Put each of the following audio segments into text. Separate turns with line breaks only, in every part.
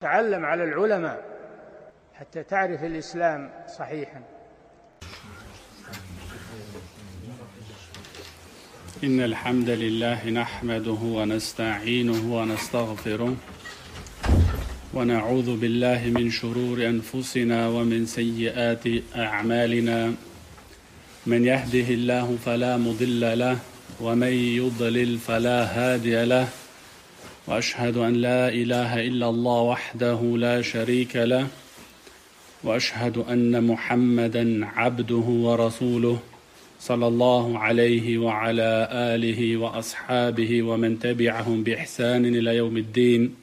تعلم على العلماء حتى تعرف الإسلام صحيحا.
إن الحمد لله نحمده ونستعينه ونستغفره ونعوذ بالله من شرور أنفسنا ومن سيئات أعمالنا. من يهده الله فلا مضل له ومن يضلل فلا هادي له، وأشهد أن لا إله إلا الله وحده لا شريك له، وأشهد أن محمدا عبده ورسوله صلى الله عليه وعلى آله وأصحابه ومن تبعهم بإحسان إلى يوم الدين.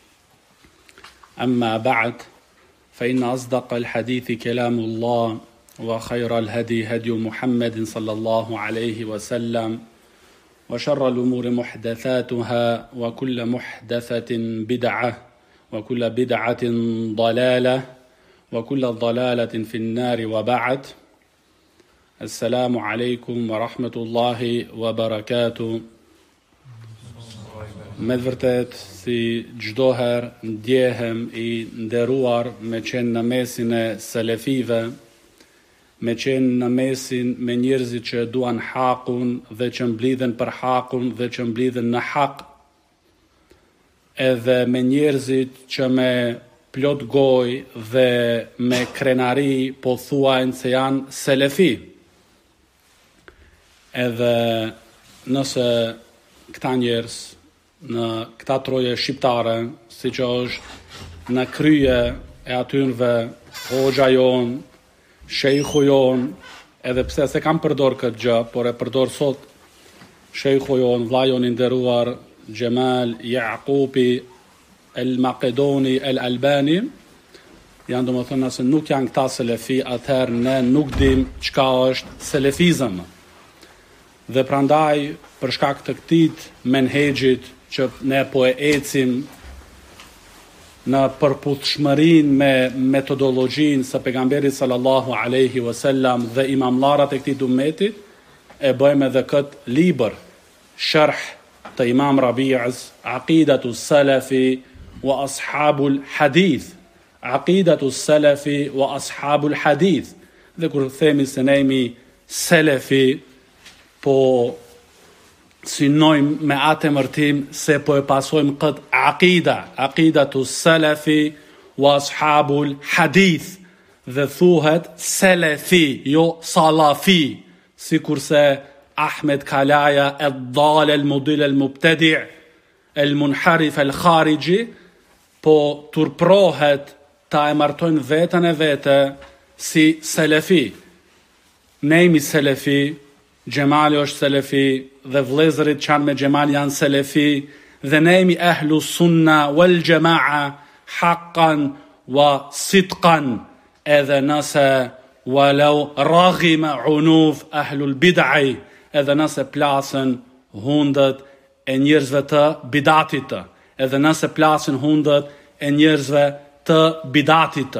أما بعد، فإن أصدق الحديث كلام الله، وخير الهدي هدي محمد صلى الله عليه وسلم، وشر الأمور محدثاتها، وكل محدثة بدعة، وكل بدعة ضلالة، وكل ضلالة في النار. وبعد. السلام عليكم ورحمة الله وبركاته. Me vërtet, si çdo herë ndjehem I nderuar me qenë në mesin e selefive, me qenë në mesin me njerëzit që duan hakun dhe që mblidhen për hakun dhe që mblidhen në hak, edhe me njerëzit që me plot gojë dhe me krenari po thuajnë se janë selefi. Edhe nëse këta njerëz në këta troje shqiptare, si që është në krye e atyrve hoxha jon, shejhu jon, edhe pse se kam përdor këtë gjë, por e përdor sot shejhu jon, vllajon I nderuar Gjemal Jaqupi El Makedoni El Albani, janë do më thënë nëse nuk janë këta selefi, atëherë ne nuk dim çka është selefizëm. Dhe prandaj, për shkak të këtij menhexhit që ne po e ecim në përputhshmërinë me metodologjinë së pejgamberit sallallahu alaihi wasallam dhe imamllarat e këtij ummetit, e bëjmë edhe këtë libër, sharh të Imam Rabi'ës, Aqidatu Salafi wa Ashabul Hadith, Aqidatu Salafi wa Ashabul Hadith. Dhe kur themi se ne jemi selefi, po synojmë me atë emërtim se po e pasojmë këtë aqida, Aqidatu Salafi wa Ashabul Hadith, dhe thuhet selefi, jo salafi, si kurse Ahmed Kalaja el-dal el-mudil el-mubtedi' el-munharif el-khariji po turprohet ta emërtojnë vetën e vete si selefi. Ne jemi selefi, Gjemali është selefi, dhe vlezërit që janë me Gjemal janë selefi, dhe ne jemi ahlu sunna wal jamaa haqqan wa sidqan, edhe nëse walau raghima unuf ahlul bid'i, edhe nëse plasën hundët e njerëzve të bidatit, edhe nëse plasën hundët e njerëzve të bidatit.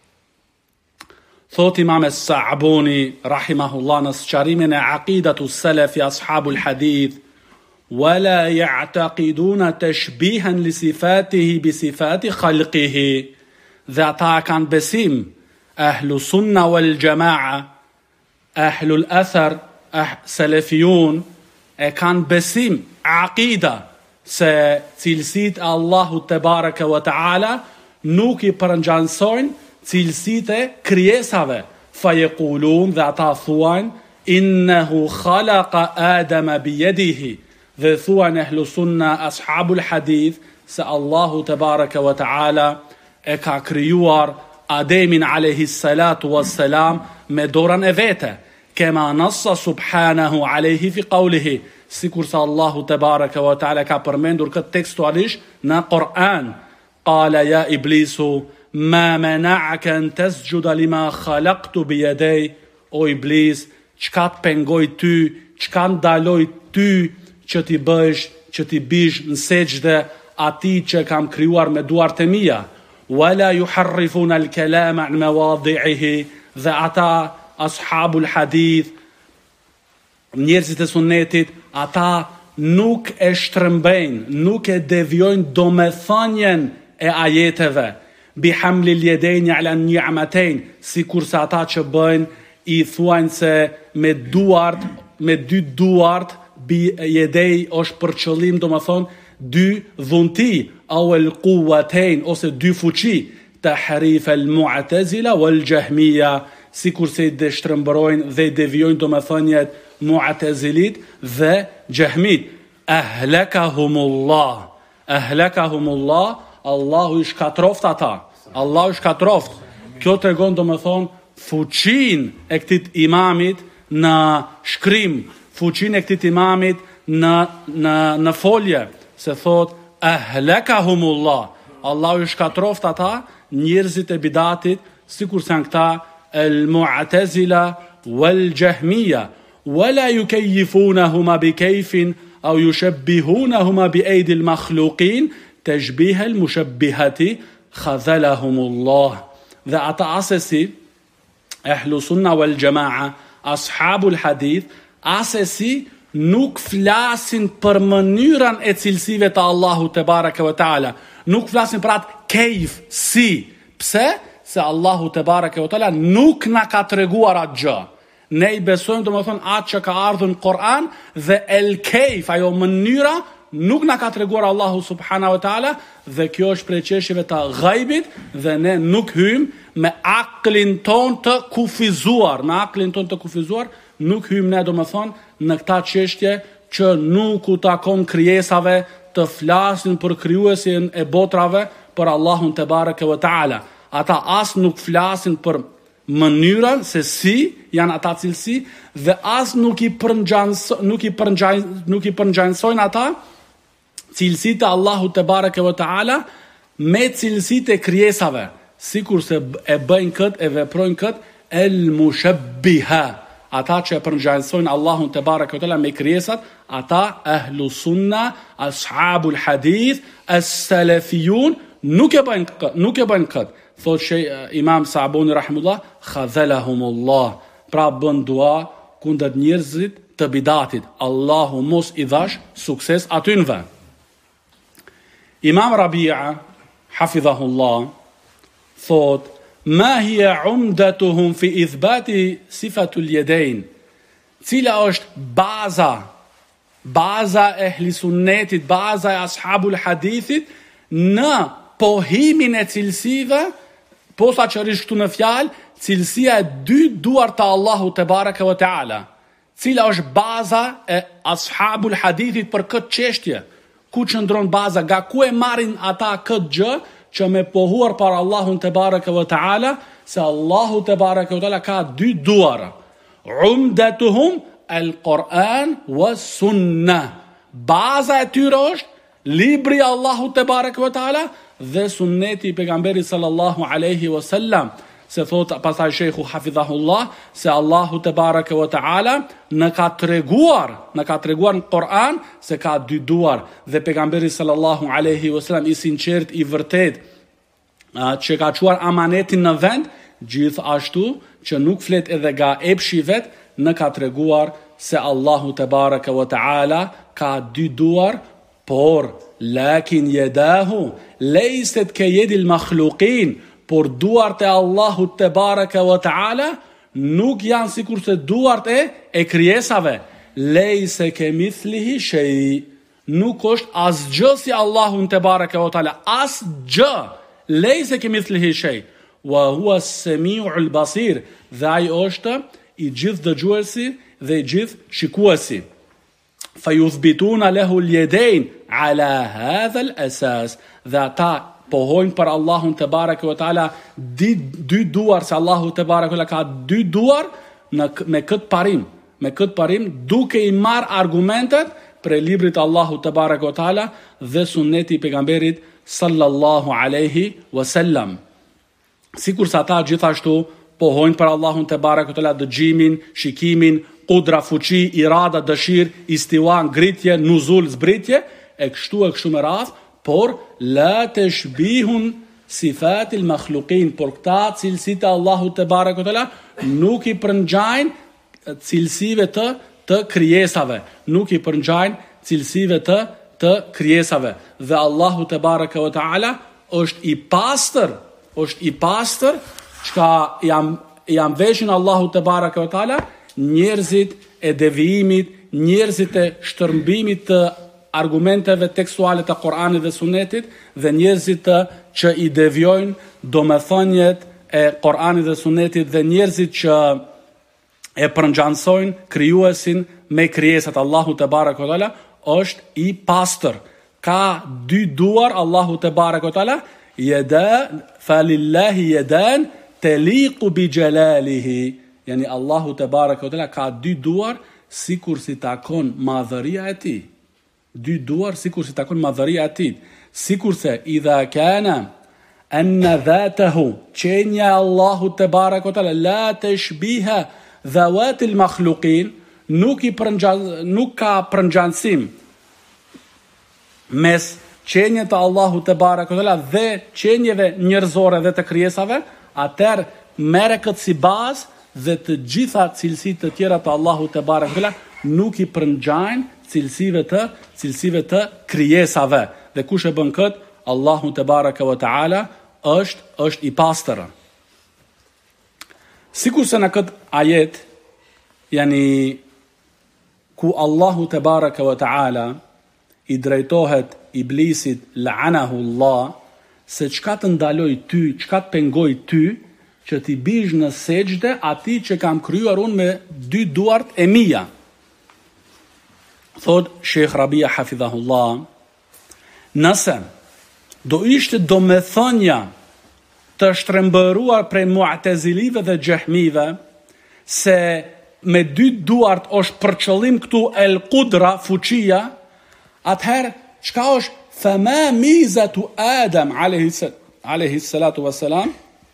Thot Imam Es-Sa'buni rahimahullah në sqarimin e Aqidatu Salafi Ashabul Hadith, wala ya'taqiduna tashbihan li sifatihi bi sifati khalqihi, dhe ata kanë besim, ahlu sunna wal jamaa, ahlul athar, salafiyun, e kanë besim, aqida, se cilësit e Allahu te baraka wa ta'ala nuk I përngjansojnë cilësitë e krijesave. Fayequlun, dhe ata thuajnë, innehu khalaqa Adama biyadihi, dhe thuajnë ehlu sunna ashabul hadith se Allahu te baraka wa ta'ala e ka krijuar Ademin alayhi salatu wassalam me dorën e vete, kema nassa subhanahu alayhi fi qawlihi, sikur se Allahu te baraka wa ta'ala ka përmendur këtë tekstualisht në Kur'an. Qala ya iblisu ma mena'aka an tasjuda lima khalaqtu bi yaday, o iblis, çka të pengoj ty, çka ndaloj ty që ti bësh, që ti bish në sejdë atij që kam krijuar me duart e mia. Wala yuharrifuna al-kalama an mawadhi'ihi, dhe ata ashabul hadith, njerëzit e sunnetit, ata nuk e shtrëmbejnë, nuk e devijojnë domethënien e ajeteve. Bihamli ljedejn ala ni'matejn, si kurse ata që bëjnë i thuajnë se me dy duart jedej është për qëllim, do më thonë, dy dhunti, au el quwatejn, ose dy fuqi, tahrif el mu'tazila wal jahmiya, si kurse i dështrëmbrojnë dhe i devijojnë, do më thënjet, mu'tazilit dhe jahmit. Ahlakahumullah, Allahu i shkatroft ata. Allahu i shkatroft. Kjo të regon, do më thonë, fuqin e këtit imamit në shkrim, fuqin e këtit imamit në folje, se thot, ahlakahumullah, Allahu i shkatroft ata, njerëzit e bidatit, si kur se në këta, el mu'tazila wal jahmiya, wala yukayyifunahuma bi kayfin au yushabbihunahuma bi aidi al makhluqin, tashbih al mushabbihati khadhalahumullah. Dhe ata asesi, ehlu sunna wal jamaa, ashabul hadith, asesi nuk flasin për mënyrën e cilësive të Allahu te baraka wa taala, nuk flasin për atë kejf, si. Pse? Se Allahu te baraka wa taala nuk na ka treguar atë gjë. Ne i besojmë, do më thonë, atë që ka ardhur në Kur'an, dhe el kejf, ajo mënyra, nuk na ka treguar Allahu subhanahu wa taala, dhe kjo është prej çështjeve të ghaibit, dhe ne nuk hyjm me aklin ton të kufizuar, nuk hyjm ne, do më thonë, në këta çështje që nuk u takon krijesave të flasin për krijuesin e botrave, për Allahun te baraka wa taala. Ata as nuk flasin për mënyrën se si janë ata cilësi, dhe as nuk i përngjansojnë ata cilësitë e Allahut te baraka wa taala me cilësitë e krijesave, sikur se e bëjnë kët, e veprojnë kët el mushabbiha. Ata që e përngjansojnë Allahun te baraka wa taala me krijesat, ata ahlu sunna, ashabul hadith, as-salafiyun, nuk e bëjnë kët. Thot Imam Sabuni rahimullah, khadhalahumullah, pra bën dua kundër njerëzit të bidatit. Allahu mos i dhash sukses atynve. Imam Rabia, hafidhahullah, thot, ma hiya umdatuhum fi ithbati sifatul yadayn, cila është baza e ehli sunnetit, baza e ashabul hadithit në pohimin e cilësive, posa që rishë këtu në fjalë, cilësia e dy duar të Allahu te baraka wa taala. Cila është baza e ashabul hadithit për këtë çështje? Ku qëndron baza? Nga ku e marrin ata këtë gjë që me pohuar për Allahun te baraka wa taala, se Allahu te baraka wa taala ka dy duara. Umdatuhum al-Quran wa sunnah. Baza e tyre është libri Allahu te baraka wa taala dhe sunneti i pejgamberit sallallahu alaihi wasallam. Se thot pastaj sheikhu hafidhahullah, se Allahu te baraka wa taala në ka treguar në Kur'an se ka dy duar, dhe pejgamberi sallallahu alaihi wasallam i sinqert, i vërtet, që ka çuar amanetin në vend, gjithashtu që nuk flet edhe nga epshi vet, në ka treguar se Allahu te baraka wa taala ka dy duar, por lakin yadahu leysat ka yadil makhluqin, por duart e Allahut te baraka wa taala nuk janë sikur se duart e krijesave. Leysa kamithlihi shay, nuk është asgjë si Allahun te baraka wa taala, asgjë. Leysa kamithlihi shay wa huwa as-sami'ul basir, dhe ai është i gjithë dëgjuesi dhe i gjithë shikuesi. Fayuthbituna lahu al-yadayn ala hadha al-asas, dhe ata pohojnë për Allahun te baraka wa taala dy duar, se Allahu te baraka wa taala ka dy duar me këtë parim, duke i marr argumentet për librit Allahu te baraka wa taala dhe sunneti i pejgamberit sallallahu alaihi wasallam. Sikur sa ata gjithashtu pohojnë për Allahun te baraka wa taala dëgjimin, shikimin, qudra, fuqi, irada, dëshirë, istiwa, ngritje, nuzul, zbritje, e kështu me radhë, por la tashbihun sifatil makhluqin, por këta cilësitë e Allahut te baraka wa taala nuk i përngjajnë cilësive të krijesave, cilësive të krijesave, dhe Allahu te baraka wa taala është i pastër, çka jam veshin Allahu te baraka ve taala, njerëzit e devijimit, njerëzit e shtrëmbimit të argumenteve tekstuale të Kuranit dhe Sunetit, dhe njerëzit që i devijojnë domethënjet e Kuranit dhe Sunetit, dhe njerëzit që e përngjansojnë krijuesin me krijesat. Allahu te baraka ve taala është i pastër. Ka dy duar Allahu te baraka ve taala, falillahi yadan taliqu bi jalalihi. Yani Allahu te baraka ve taala ka dy duar sikur si takon madhëria e tij. Dy duar sikur si takon madhëria e tij. Sikur se idha kana anna dhatahu, qenja Allahu te baraka ve taala la tashbiha dhawat al makhluqin, nuk ka përngjansim mes qenjeve të Allahu te baraka ve taala dhe qenjeve njerëzore dhe të krijesave, atëherë merre këtë si bazë dhe të gjitha cilësitë të tjera të Allahu te baraka ve taala nuk i përngjajnë cilësive të krijesave. Dhe kush e bën kët, Allahu te baraka ve taala është i pastër. Sikur se në këtë ajet, yani ku Allahu te baraka ve taala i drejtohet iblisit, la'anahu Allah, se çka të ndaloj ty, çka të pengoj ty, që ti bish në sejdë atij që kam krijuar unë me dy duart e mia. Thot Sheikh Rabia hafidhahullah, nëse do ishte domethënia të shtrembëruar prej mu'tazilive dhe xehmive se me dy duart është për qëllim këtu el qudra, fuqia, atëherë çka është fama mizatu Adam alayhi salatu wassalam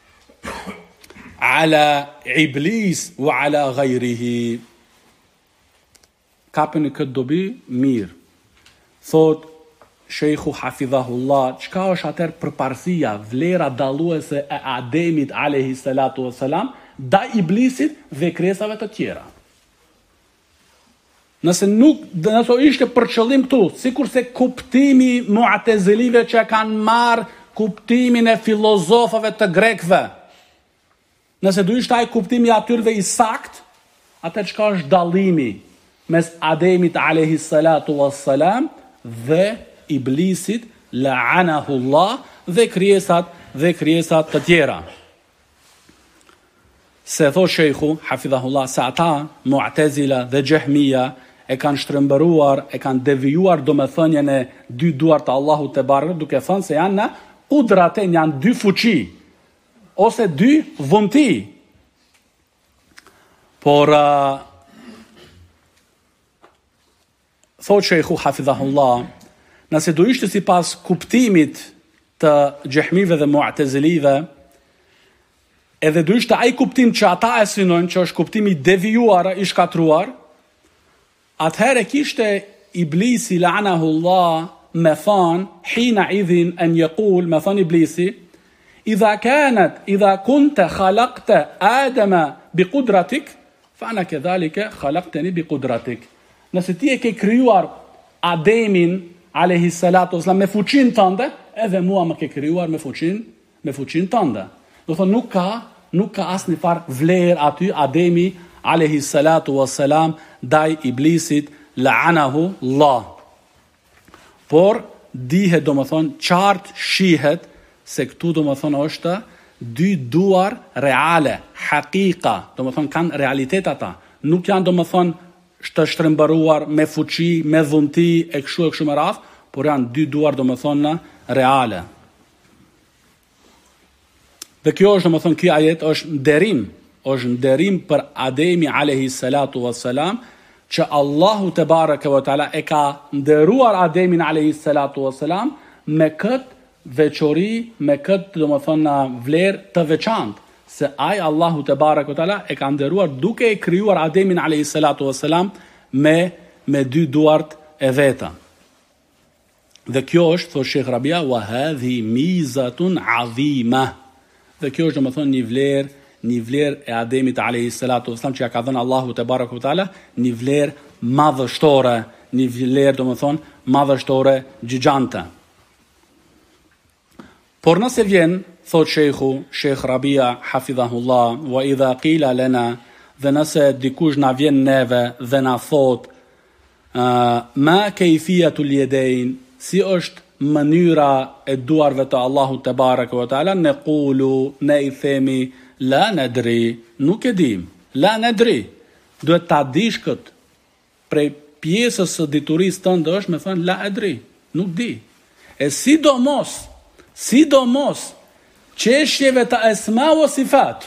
ala iblis wa ala ghayrihi. Kapën këtë dobi mirë. Thot Sheikhu hafidhahullah, çka është atëherë përparësia, vlera dalluese e Ademit alayhi salatu wassalam da iblisit dhe krijesave të tjera. Nëse ishte për qëllim këtu, sikurse kuptimi mu'tazilive që kanë marrë kuptimin e filozofëve të grekëve, nëse do ishte ai kuptimi atyre i sakt, atë çka është dallimi mes Ademit alayhi salatu wassalam dhe iblisit, la'anahu Allah, dhe krijesat të tjera. Se thot Sheikhu hafidhahullah, se ata mu'tazila dhe xehmia e kanë shtrembëruar, e kanë devijuar domethënien e dy duart të Allahut te barë, duke thënë se janë qudraten, janë dy fuqi ose dy dhunti. Por thot Sheikhu hafidhahullah, nëse do ishte sipas kuptimit të xehmive dhe mu'tazilive, edhe do ishte ai kuptim që ata e synojnë, që është kuptimi devijuar, i shkatruar, atëherë kishte iblisi la'anahu Allah me thon hina idhin an yaqul, me thon iblisi, idha kunta khalaqta Adama biqudratik fa ana kadhalika khalaqtani biqudratik. Nëse ti e ke krijuar Ademin alayhi salatu wasalam me fuqinë tënde, edhe mua më ke krijuar me fuqinë tënde. Do thonë nuk ka asnjë far vlerë aty Ademi alayhi salatu wassalam ndaj iblisit, la'anahu Allah. Por dihet, domethënë qartë shihet se këtu domethënë është dy duar reale, haqiqa, domethënë kanë realitet ata. Nuk janë domethënë të shtrembëruar me fuqi, me dhunti e kështu me radhë, por janë dy duar domethënë reale. Dhe kjo është domethënë ky ajet është nderim për Ademi alayhi salatu wassalam, që Allahu te baraka ve taala e ka nderuar Ademin alayhi salatu wassalam me këtë veçori, me këtë domethënë vlerë të veçantë, se ai Allahu te baraka ve taala e ka nderuar duke e krijuar Ademin alayhi salatu wassalam me dy duart e veta. Dhe kjo është, thot Sheikh Rabia, wa hadhi mizatun azima. Dhe kjo është domethënë një vlerë e Ademit alayhi salatu wasalam që ja ka dhënë Allahu te baraka ve taala, një vlerë madhështore, gjigante. Por nëse vjen, thot Sheikh Rabia hafidhahullah, wa idha qila lana, dhe nëse dikush na vjen neve dhe na thot ma kayfiyatul yadayn, si është mënyra e duarve të Allahut te baraka wa taala, ne i themi la nadri, nuk e dim. La nadri, duhet ta dish kët. Prej pjesës së diturisë tënde është me thënë la adri, nuk di. E sidomos çështjeve të asma wa sifat,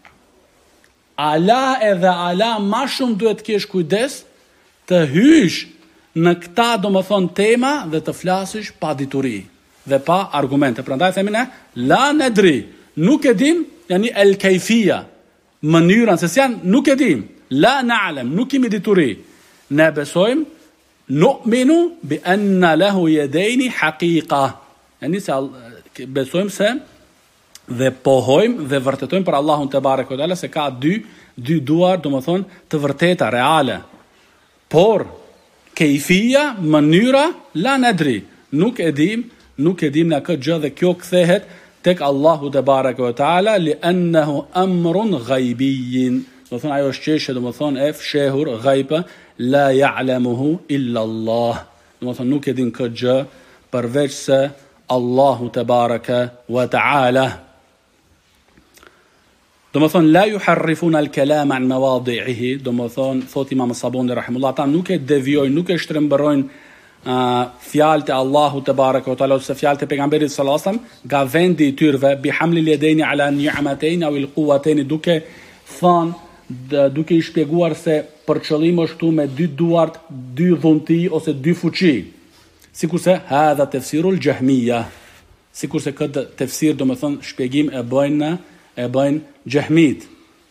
ala edhe ala ma shumë duhet kesh kujdes të hysh në këta domethënë tema dhe të flasësh pa dituri dhe pa argumente. Prandaj themi ne la nadri, nuk e dim, yani el kayfia, mënyrën se janë nuk e dim, la na'lam, nuk kemi dituri. Ne besojmë, nu'minu bi anna lahu yadayn haqiqa. Yani se besojmë se dhe pohojmë dhe vërtetojmë për Allahun te bareke ve teala se ka dy duar, domethënë të vërteta, reale. Por kejfia, mënyra, la nadri, nuk e dim në këtë gjë, dhe kjo kthehet tek Allahu te bareke ve teala li annahu amrun ghaibiyyin. Do thonë ajo është çështje domethënë e fshehur, ghaiba, la ya'lamuhu illa Allah. Domethënë nuk e din këtë gjë përveç se Allahu te bareke ve teala. Domethënë la yuharrifuna al-kalama an mawadi'ihi, domethënë thot Imam Sabuni rahimullah, ata nuk e devijojnë, nuk e shtrembërojnë fjalët e Allahut te bareke ve teala ose fjalët e pejgamberit sallallahu alajhi wasallam nga vendi i tyrve, bi hamli al-yadaini ala ni'matayn aw al-quwatayn, duke i shpjeguar se për qëllim është këtu me dy duart, dy dhunti ose dy fuqi. Sikurse hadha tafsirul jahmiya, sikurse këtë tafsir domethënë shpjegim e bëjnë Jahmit.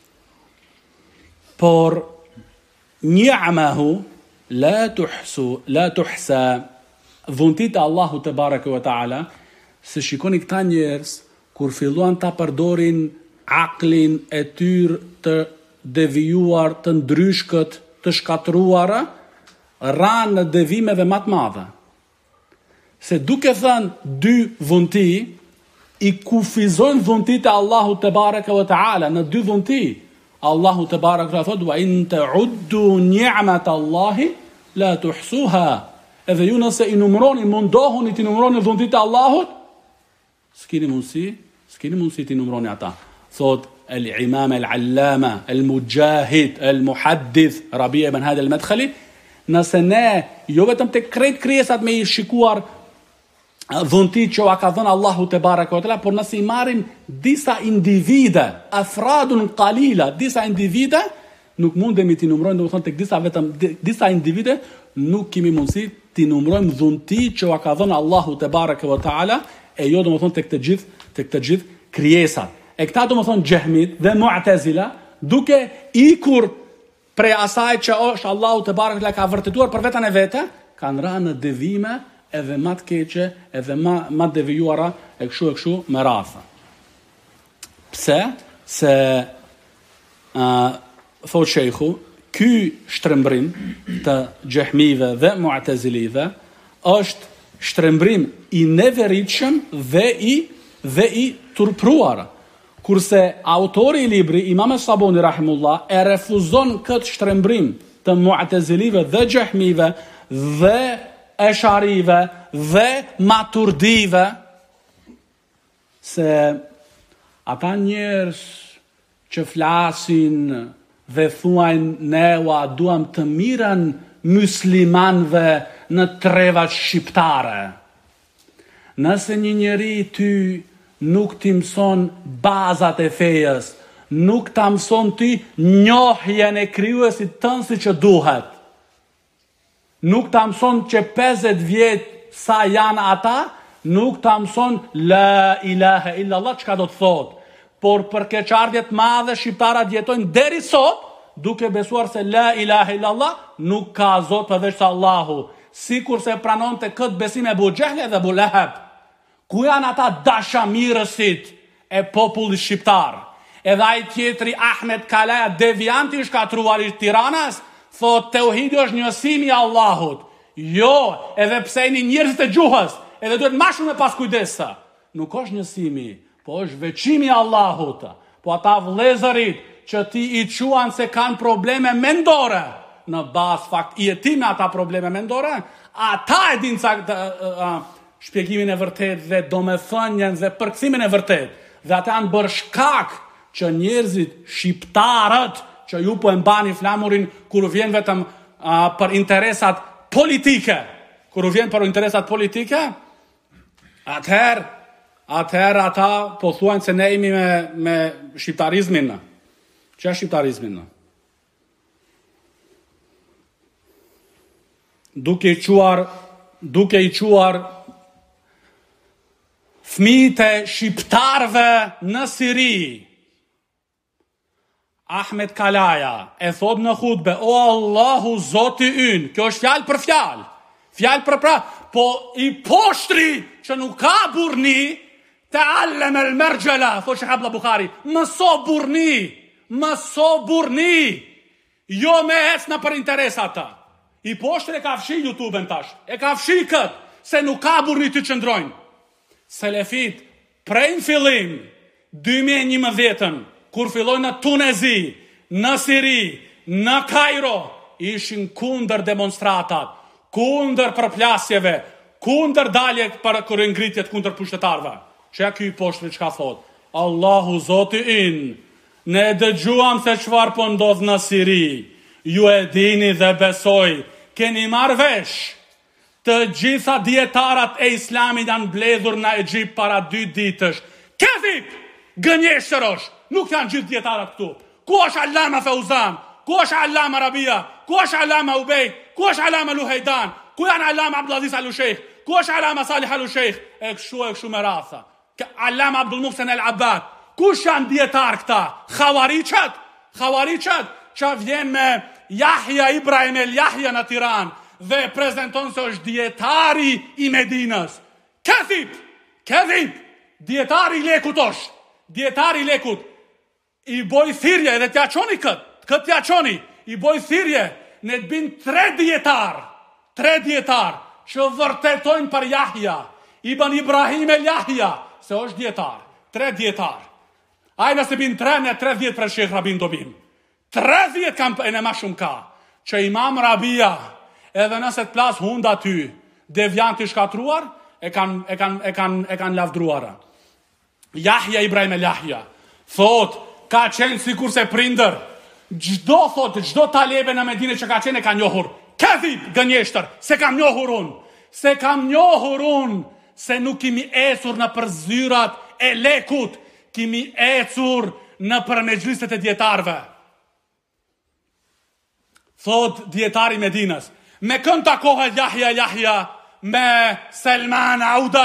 Por ni'amahu la tuhsa, dhuntit e Allahu te bareke ve taala, se shikoni këta njerëz kur filluan ta përdorin aklin e tyr të devijuar, të ndryshkët, të shkatruara, ranë në devimeve më të mëdha. Se duke thënë dy dhunti, i kufizojnë dhuntit e Allahu te bareke ve taala në dy dhunti. Allahu te bareke ve thot wa in ta'uddu ni'mat Allahi la tuhsuha. Edhe ju nëse i numëroni, mundohuni të numëroni dhuntit e Allahut, s'keni mundësi të numëroni ata. Thot al-imam al-allama al-mujahid al-muhaddith Rabi' ibn Hadi al-Madkhali, nëse ne jo vetëm të krejt krijesat me i shikuar dhuntit që ka dhënë Allahu te bareke ve teala, por nëse i marrim disa individe, afradun qalila, disa individe, nuk mundemi t'i numërojmë, domethënë tek disa individe nuk kemi mundësi t'i numërojmë dhuntit që ka dhënë Allahu te bareke ve teala, e jo domethënë tek të gjithë krijesat. E këta domethënë Jahmit dhe Mu'tazila, duke ikur prej asaj që është Allahu te bareke ve teala ka vërtetuar për veten e vete, kanë rënë në devime edhe ma të keqe, edhe ma devijuara e kështu me radhë. Pse? Se thot shejhu, ky shtrembrim të Jahmive dhe Mu'tazilive është shtrembrim i neveritshëm dhe i turpruar. Kurse autori i libri, Imam Sabuni rahimullah, e refuzon këtë shtrembrim të Mu'tazilive dhe Jahmive dhe Esharive dhe Maturdive, se ata njerëz që flasin dhe thuajnë ne duam të mirën muslimanëve në trevat shqiptare. Nëse një njeri ty nuk t'i mëson bazat e fejes, nuk t'a mëson ty njohjen e krijuesit tënd si që duhet, nuk ta mëson që 50 vjet sa janë ata, nuk ta mëson la ilaha illa Allah çka do të thotë. Por për keqardhjet madhe shqiptarët jetojnë deri sot duke besuar se la ilaha illa Allah nuk ka zot përveç se Allahu. Sikurse pranonte këtë besim Abu Jahli dhe Abu Lahab. Ku janë ata dashamirësit e popullit shqiptar? Edhe ai tjetri Ahmed Kalaja, devianti i shkatruar i Tiranës, thot tauhidi është njësimi i Allahut. Jo, edhe pse jeni njerëz të gjuhës, edhe duhet më shumë me pas kujdesa. nuk është njësimi, po është veçimi Allahut. Po ata vëllezërit që ti i quan se kanë probleme mendore, në bazë fakt i jetime ata probleme mendore, ata e din shpjegimin e vërtet dhe domethënien dhe përkthimin e vërtet. Dhe ata janë bërë shkak që njerëzit shqiptarët që ju po e mbani flamurin kur vjen vetëm për interesat politike. Kur vjen për interesat politike, atëherë ata po thuajnë se ne jemi me shqiptarizmin. Ç'është shqiptarizmin? Duke i quar fëmijët e shqiptarëve në Siri. Ahmet Kalaja e thot në hutbe, o Allahu Zoti ynë, kjo është fjalë për fjalë, fjalë për pra, po i poshtri që nuk ka burni, ta'allem el mergjela, thot Sheh Abdullah Bukhari, mëso burni, jo me ecna për interesata. I poshtri e ka fshi YouTube-en tash, e ka fshi këtë, se nuk ka burni të qëndrojnë. Selefit, prej në fillim, 2011, kur fillojnë në Tunezi, në Siri, në Kairo, ishin kundër demonstratat, kundër përplasjeve, kundër dalje për kërë ngritjet kundër pushtetarve. Që ja ky poshtri çka thot? Allahu Zoti ynë, ne dëgjuam se çfarë po ndodh në Siri, ju e dini dhe besoj, keni marrë vesh, të gjitha dietarat e islamit janë mbledhur në Egjipt para 2 ditësh. Këthip, gënjeshtërosh, nuk janë gjithë dietarat këtu. Ku është Allama Fauzan? Ku është Allama Rabia? Ku është Allama Ubej? Ku është Allama Luhejdan? Ku janë Allama Abdulaziz Al-Sheikh? Ku është Allama Salih Al-Sheikh? E kështu me ratha. Allama Abdul Muhsen El-Abbad. Kush janë dietar këta? Khawaricët që vjen me Yahya Ibrahim El-Yahya në Tiranë dhe prezenton se është dietari i Medinës. Këthip, dietari i lekut është. Dietari i lekut. I boj thirrje edhe t'ja qoni këtë t'ja qoni. I boj thirrje në të bin 3 dietar që vërtetojnë për Yahya Ibn Ibrahim El-Yahya se është dietar. 3 dietar. Ajna se bin 3 në 30 për Sheikh Rabin dobim. 30 kam e në ma shumë ka. Që Imam Rabia edhe nëse të plas hunda ty, devjant të shkatruar, e kanë lavdruar. Yahya Ibrahim El-Yahya thot, ka qenë sikur se prindër, gjdo talebe në Medinë që ka qenë e ka njohur. Këthip, gënjeshtër, se kam njohur unë, se nuk kimi ecur në përzyrat e lekut, kimi ecur në përmexhliset e dietarve. Thot dietari Medinës, me kënd takohet Yahya me Selman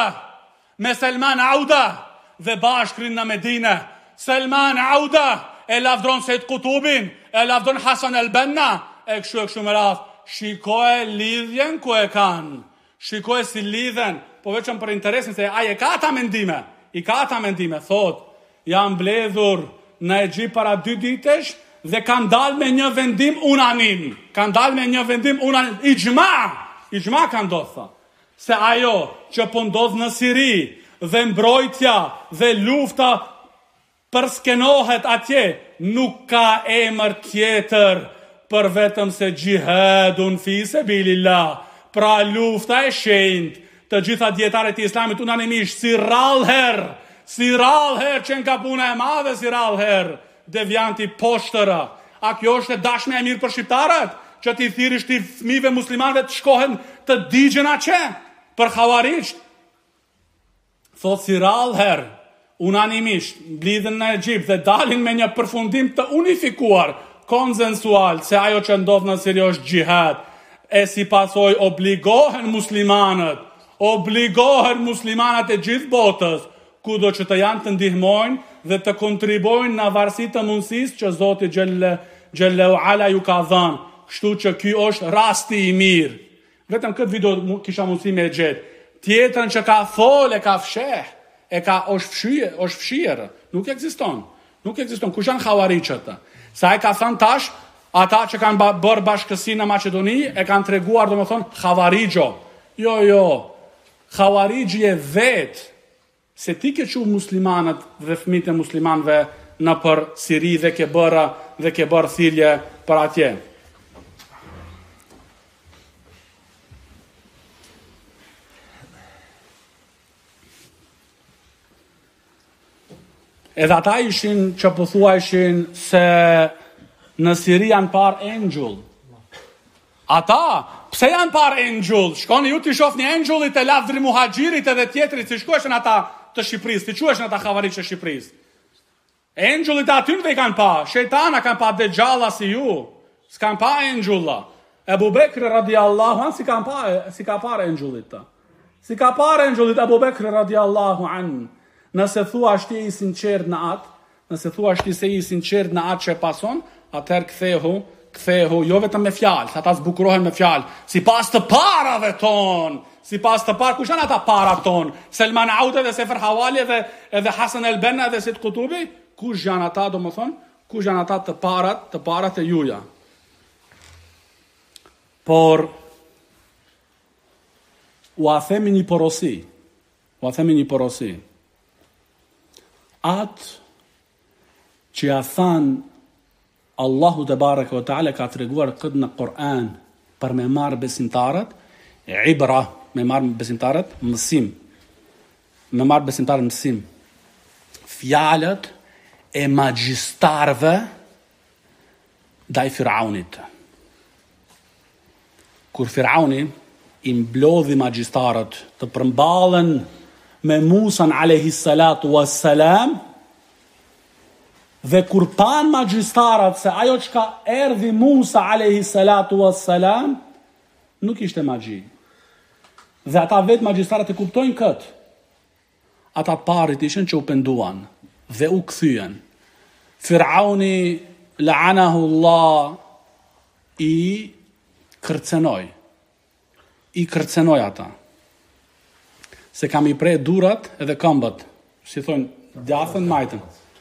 Auda dhe bashkrin në Medinë. Selman Auda e lavdron Sejt Kutubin, e lavdron Hasan El-Benna, e kështu me radhë. Shikoje lidhjen ku e kanë. Shikoje si lidhen, po veçëm për interesin se ai e ka ata mendime. Thot, janë mbledhur në Egjipt para 2 ditësh dhe kanë dalë me një vendim unanim. Ijma kanë ndodhur. Se ajo që po ndodh në Siri dhe mbrojtja dhe lufta përskenohet atje, nuk ka emër tjetër për vetëm se gjihadun fi sabilillah. Pra lufta e shenjtë. Të gjitha dietarët e Islamit unanimisht si rallher që nga puna e madhe, si rallher devianti poshtëra. A kjo është e dashme e mirë për shqiptarët? Që ti thirrisht i fëmijëve muslimanëve të shkohen të digjen atje për xhavaricë. Thot si rallher unanimisht mblidhen në Egjipt dhe dalin me një përfundim të unifikuar, konsensual, se ajo që ndodh në Siri është gjihad. E si pasoj obligohen muslimanat e gjithë botës, kudo që të janë të ndihmojnë dhe të kontribojnë në varësi të mundësisë që Zoti Xhellahu Ala ju ka dhënë. Kështu që ky është rasti i mirë. Vetëm këtë video kisha mundësi me gjetë. Tjetrën që ka folë, e ka fsheh, është fshirë, nuk ekziston. Kush janë xhavaricët? Sa e ka thënë tash, ata që kanë bërë bashkësi në Maqedoni e kanë treguar domethënë xhavarigjo. Jo. Xhavarigji se ti ke qu muslimanët dhe fëmijët e muslimanëve në për Siri dhe ke bërë thirrje për atje. Edhe ata ishin që pothuajshin se në Siri janë parë angel. Ata, pse janë parë angel? Shkoni ju t'i shohni angelit e Lavdri Muhaxhirit edhe tjetrit, si shkueshin ata të Shqipërisë, si quheshin ata xhavariqë të Shqipërisë. Angelit aty dhe i kanë pa, shejtana kanë pa Dejjalla si ju. S'kan pa angela. Ebu Bekri radiallahu an si ka parë angelit ta. Si ka parë angelit Ebu Bekri radiallahu an. Nëse thua ashti i sinqert në atë, nëse thua ashti se i sinqert në atë që e pason, atëherë kthehu, jo vetëm me fjalë, se ata zbukurohen me fjalë, si pas të parave tonë, kush janë ata para tonë? Selman Aude dhe Sefer Hawali edhe Hasan El Benna dhe Sid Kutubi, kush janë ata, do më thonë, kush janë ata të parat e juja. Por, u a themi një porosi, atë që ja thanë Allahu te bareke ve taala ka treguar këtë në Kur'an për me marrë besimtarët, ibra, me marrë besimtarët mësim. Fjalët e magjistarëve ndaj Firaunit. Kur Firauni i mblodhi magjistarët të përmballen me Musan alayhi salatu wassalam, dhe kur pan magjistarat se ajo çka erdhi Musa alayhi salatu wassalam nuk ishte magji. Dhe ata vetë magjistarat e kuptojnë këtë. Ata parit ishin që u penduan dhe u kthyen. Firauni la'anahu Allah i kërcenoj ata. Se kam i prej durat edhe këmbët, si thonë djathën majtën.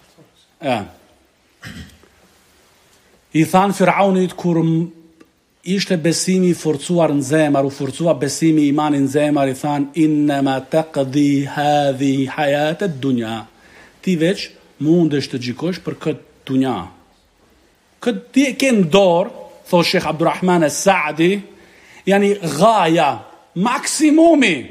I thanë Firaunit kur ishte besimi i forcuar në zemër, u forcua besimi i imani në zemër, i thanë innama taqdi hadhi hayatat dunya. Ti veç mundesh të gjikosh për këtë dunja. Këtë ti e ke në dorë, thotë Sheikh Abdurrahman As-Saadi, yani ghaja, maksimumi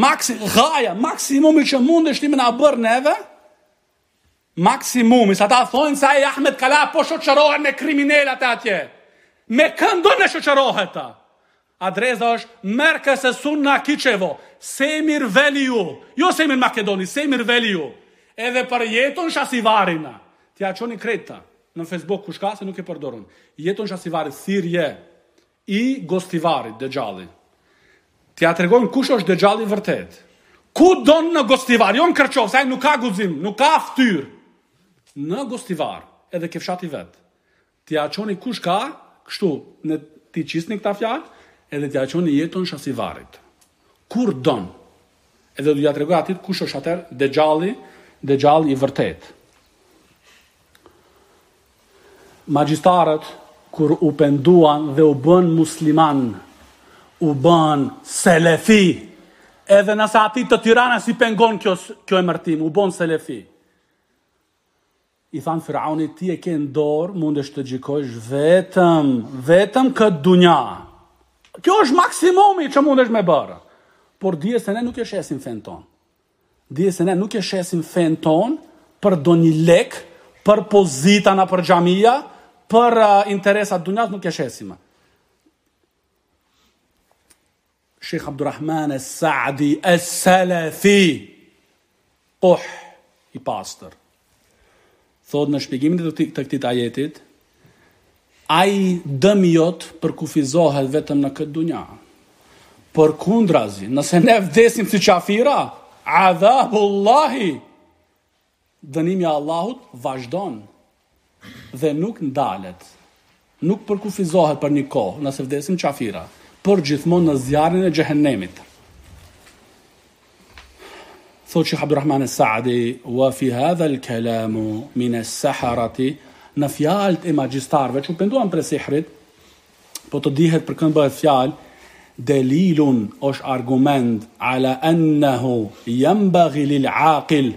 që mundesh ti me na bërë neve, maksimumi, sa ta thonë se ai Ahmed Kala po shoqërohen me kriminalat e atje. Me këndon e shoqërohet ta. Adresa është Merkez e Sunna Kiçevo, Semir Veliu, jo Semir Makedoni, Semir Veliu. Edhe për Jeton Shasivarina. T'ja çoni kreta në Facebook kush ka se nuk e përdorun. Jeton Shasivari thirrje i Gostivarit, Dexhalli. T'ja tregojnë kush është Dexhalli vërtet. Ku don në Gostivar, jo në Kërçov, sa nuk ka guxim, nuk ka fytyrë. Në Gostivar, edhe ke fshati vet. T'ja çoni kush ka, kështu, në ti qisni këta fjalë, edhe t'ja çoni Jeton Shasivarit. Kur don. Edhe do t'ja tregoj atit kush është atëherë Dexhalli i vërtet. Magjistarët kur u penduan dhe u bën musliman, u bën selefi, edhe nëse ati të Tirana si pengon kjo emërtim, u bën selefi. I thanë Firaunit, ti e ke në dorë, mundesh të gjikosh vetëm këtë dunja. Kjo është maksimumi që mundesh me bërë. Por dije se ne nuk e shesim fen ton. Dije se ne nuk e shesim fen ton për do një lek, për pozitana për xhamia, për interesat dunjas nuk e shesim. Sheikh Abdurrahman As-Saadi As-Salafi, i pastër, thot në shpjegimin të këtij ajetit, ai dëmi jot përkufizohet vetëm në këtë dunja. Por kundrazi, nëse ne vdesim si qafira, adhabullahi, dënimi Allahut vazhdon dhe nuk ndalet. Nuk përkufizohet për një kohë, nëse vdesim qafira, por gjithmonë në zjarrin e xhehenemit. Thot Sheikh Abdurrahman As-Saadi, wa fi hadha al-kalam min as-saharati, në fjalët e magjistarëve që u penduan për sihrit, po të dihet për kënd bëhet fjalë, Delilun është argument ala annahu yanbaghi lil aqil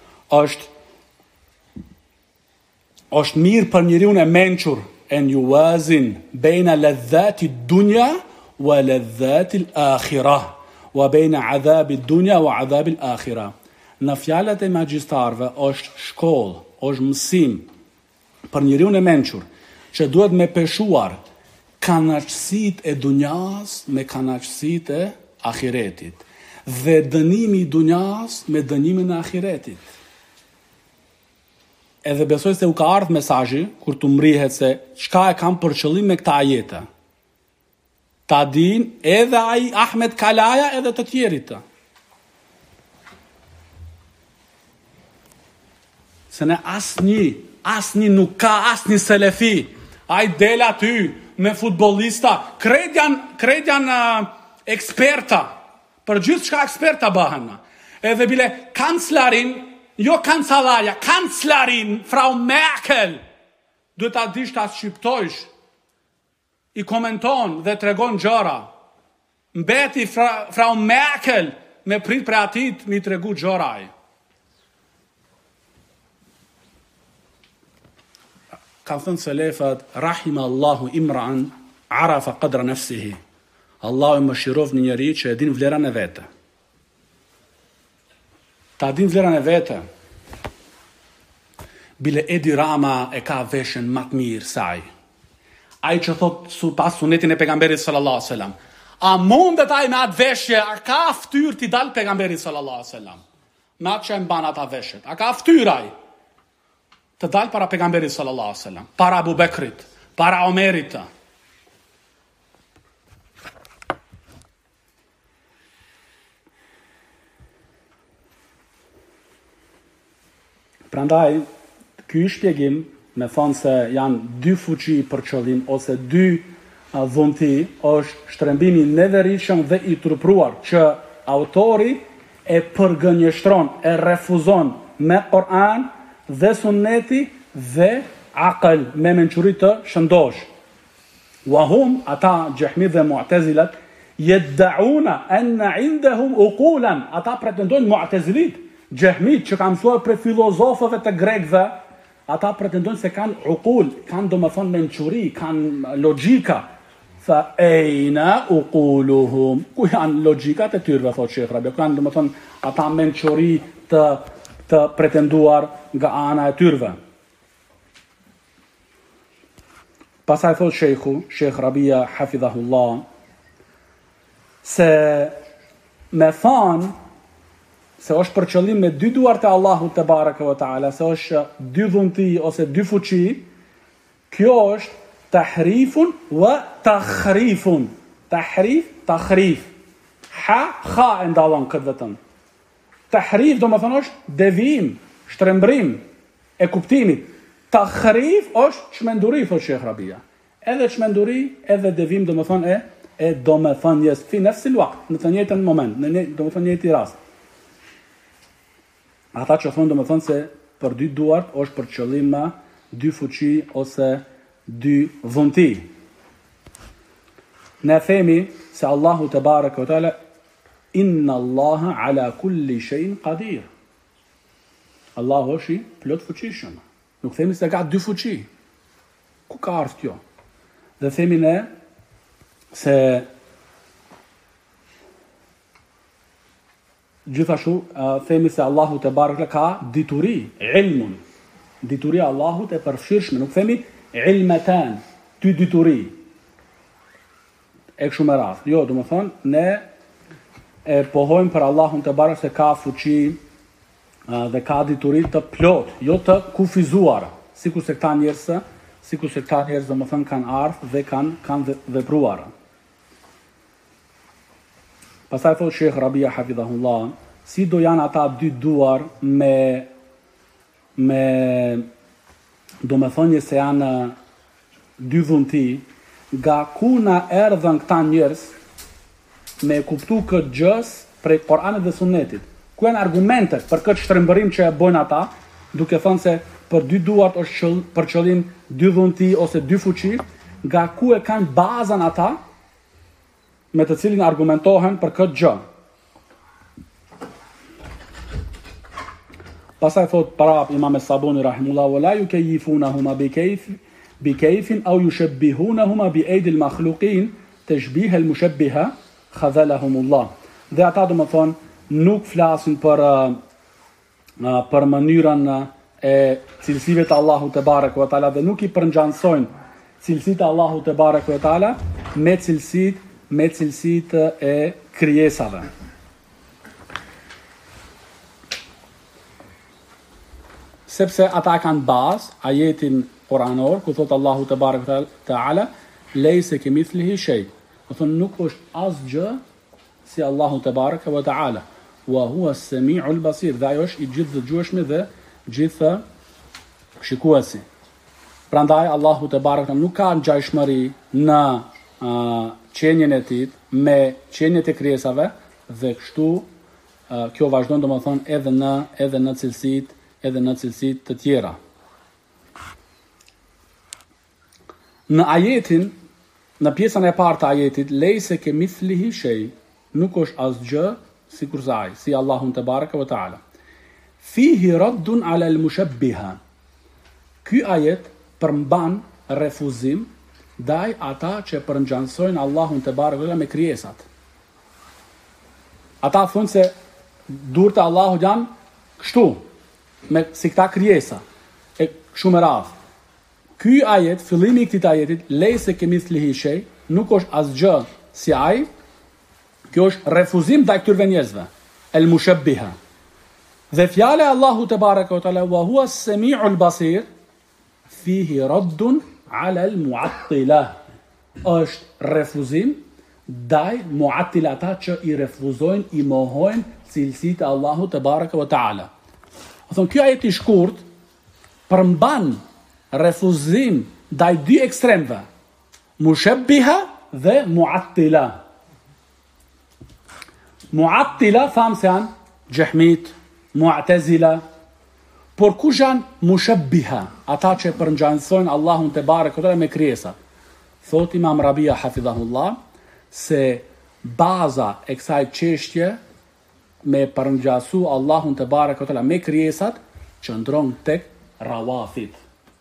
është mirë për njeriun e mençur en yuwazin baina ladhati dunya wa ladhati al-akhirah wa baina adhabi dunya wa adhabi al-akhirah. Në fjalët e magjistarëve është shkollë, është mësim për njeriun e mençur që duhet me peshuar kanaqësitë e dunjas me kanaqësitë e ahiretit dhe dënimi i dunjas me dënimin e ahiretit. Edhe besoj se u ka ardhur mesazhi kur të mrihet se çka e kam për qëllim me këta ajete. Ta din edhe ai Ahmed Kalaja edhe të tjerit. Se ne asnjë nuk ka asnjë selefi. Ai del aty me futbollista, krejt janë eksperta, për gjithë çka eksperta bëhen. Edhe bile kanclarin, jo kancellaria, kanclarin, Frau Merkel, duhet ta dish ta shqiptojsh, i komenton dhe tregon gjëra. Mbeti Frau Merkel me prit për atit mi tregu gjëraj. Kanë thënë selefat, rahima Allahu imran, arafa qadra nafsihi. Allahu më shirov një njeri që e din vlerën e vete. Ta din vlerën e vete. Bile Edi Rama e ka veshën më të mirë saj. Ai që thot pas sunetin e pejgamberit sallallahu alaihi wasallam. A mundet ai me atë veshje, a ka ftyrë t'i dal pejgamberit sallallahu alaihi wasallam? Me atë që e mban ata veshjet. A ka ftyrë ai të dalë para pejgamberit sallallahu alaihi wasallam, para Abu Bekrit, para Omerit. Prandaj, ky shpjegim me thonë se janë dy fuqi për qëllim ose dy dhunti është shtrembimi neveritshëm dhe i trupruar që autori e përgënjeshtron, e refuzon me Kur'an dhe sunneti dhe aql me mençuri të shëndosh. Wa hum ata Jahmid dhe Mu'tazilat yad'una anna 'indahum uqulan, ata pretendojnë Mu'tazilit, Jahmid që kanë mësuar për filozofëve të grekëve, ata pretendojnë se kanë uqul, kanë domethënë mençuri, kanë logjika. Fa aina uquluhum, ku janë logjikat e tyre, thotë Sheikh Rabi, kanë domethënë ata mençuri të pretenduar nga ana e tyrve. Pasaj thot Sheikh Rabia hafidhahullah, se me thanë se është për qëllim me dy duart e Allahut te baraka wa taala, se është dy dhunti ose dy fuqi, kjo është tahrifun wa takhrifun. Tahrif. Ha e ndallon këtë vetëm. Tahrif do më thënë është devim, shtrembrim e kuptimit. Takhrif është çmenduri, thotë Sheikh Rabia. Edhe çmenduri, edhe devim do më thënë e do më thënë jes fi nafsi al-waqt, në të njëjtën moment, do më thënë njëjti rast. Ata që thonë do më thënë se për dy duart është për qëllim dy fuqi ose dy dhunti. Ne themi se Allahu te baraka wa taala inna Allaha ala kulli shay'in qadir. Allahu është i plot fuqishëm. Nuk themi se ka dy fuqi. Ku ka ardhur kjo? Dhe themi ne se gjithashtu themi se Allahu te baraka ka dituri, ilmun. Dituria Allahut e përfshirshme, nuk themi ilmatan, dy dituri. E kështu me radhë. Jo, do më thonë, ne e pohojmë për Allahun te baraka se ka fuqi dhe ka dituri të plot, jo të kufizuar, sikur se këta njerëz do më thënë kanë ardhur dhe kanë vepruar. Pastaj thotë Sheikh Rabia hafidhahullah, si do janë ata dy duar me do më thënë se janë dy dhunti, nga ku na erdhën këta njerëz me kuptu këtë gjës prej Koranit dhe Sunnetit. Ku janë argumentet për këtë shtrembërim që e bojnë ata, duke thënë se për dy duart është për qëllim dy dhunti ose dy fuqi, nga ku e kanë bazën ata me të cilin argumentohen për këtë gjë. Pastaj thot para Imam Sabuni rahimullah wala yukayifunahuma bikayfin aw yushabbihunahuma bi aidi al-makhluqin tashbih al-mushabbiha khadhalahumullah. Dhe ata do të thonë nuk flasin për mënyrën e cilësive të Allahu te barek ve taala dhe nuk i përngjansojnë cilësitë e Allahu te barek ve taala me cilësitë e krijesave. Sepse ata kanë bazë ajetin kuranor ku thot Allahu te barek ve taala leysa kamithlihi shay. Do thonë nuk është asgjë si Allahu te barek ve taala. Wa huwa as-sami'ul basir. Dhe ajo është i gjithë dëgjueshmi dhe gjithë shikuesi. Prandaj Allahu te barek nuk ka ngjashmëri në qenjen e tij me qenjet e krijesave dhe kështu kjo vazhdon domethënë edhe në cilësitë të tjera. Në ajetin, në pjesën e parë të ajetit, leysa kamithlihi shay, nuk është asgjë sikur ai, si Allahu te baraka ve taala. Fihi raddun ala al-mushabbiha. Ky ajet përmban refuzim ndaj ata që përngjansojnë Allahun te baraka me krijesat. Ata thonë se durët e Allahut janë kështu, si këta krijesa, e shumë radh. Ky ajet, fillimi i këtij ajetit, leysa kamithlihi shay, nuk është asgjë si ai. Kjo është refuzim ndaj këtyre njerëzve, el mushabbiha. Dhe fjala e Allahu te baraka ve taala wa huwa as-sami'ul basir fihi raddun ala al-mu'attila. Është refuzim ndaj mu'attilata që i refuzojnë, i mohojnë cilësitë e Allahut te baraka ve taala. Do thonë ky ajet i shkurt përmban refuzim ndaj dy ekstremeve, mushabbiha dhe mu'attila. Mu'attila thamë se janë Jahmit, Mu'tazila, por kush janë mushabbiha, ata që përngjansojnë Allahun te barek me krijesat. Thot Imam Rabia hafidhahullah se baza e kësaj çështje me përngjasu Allahun te barek me krijesat qëndron tek Rawafid.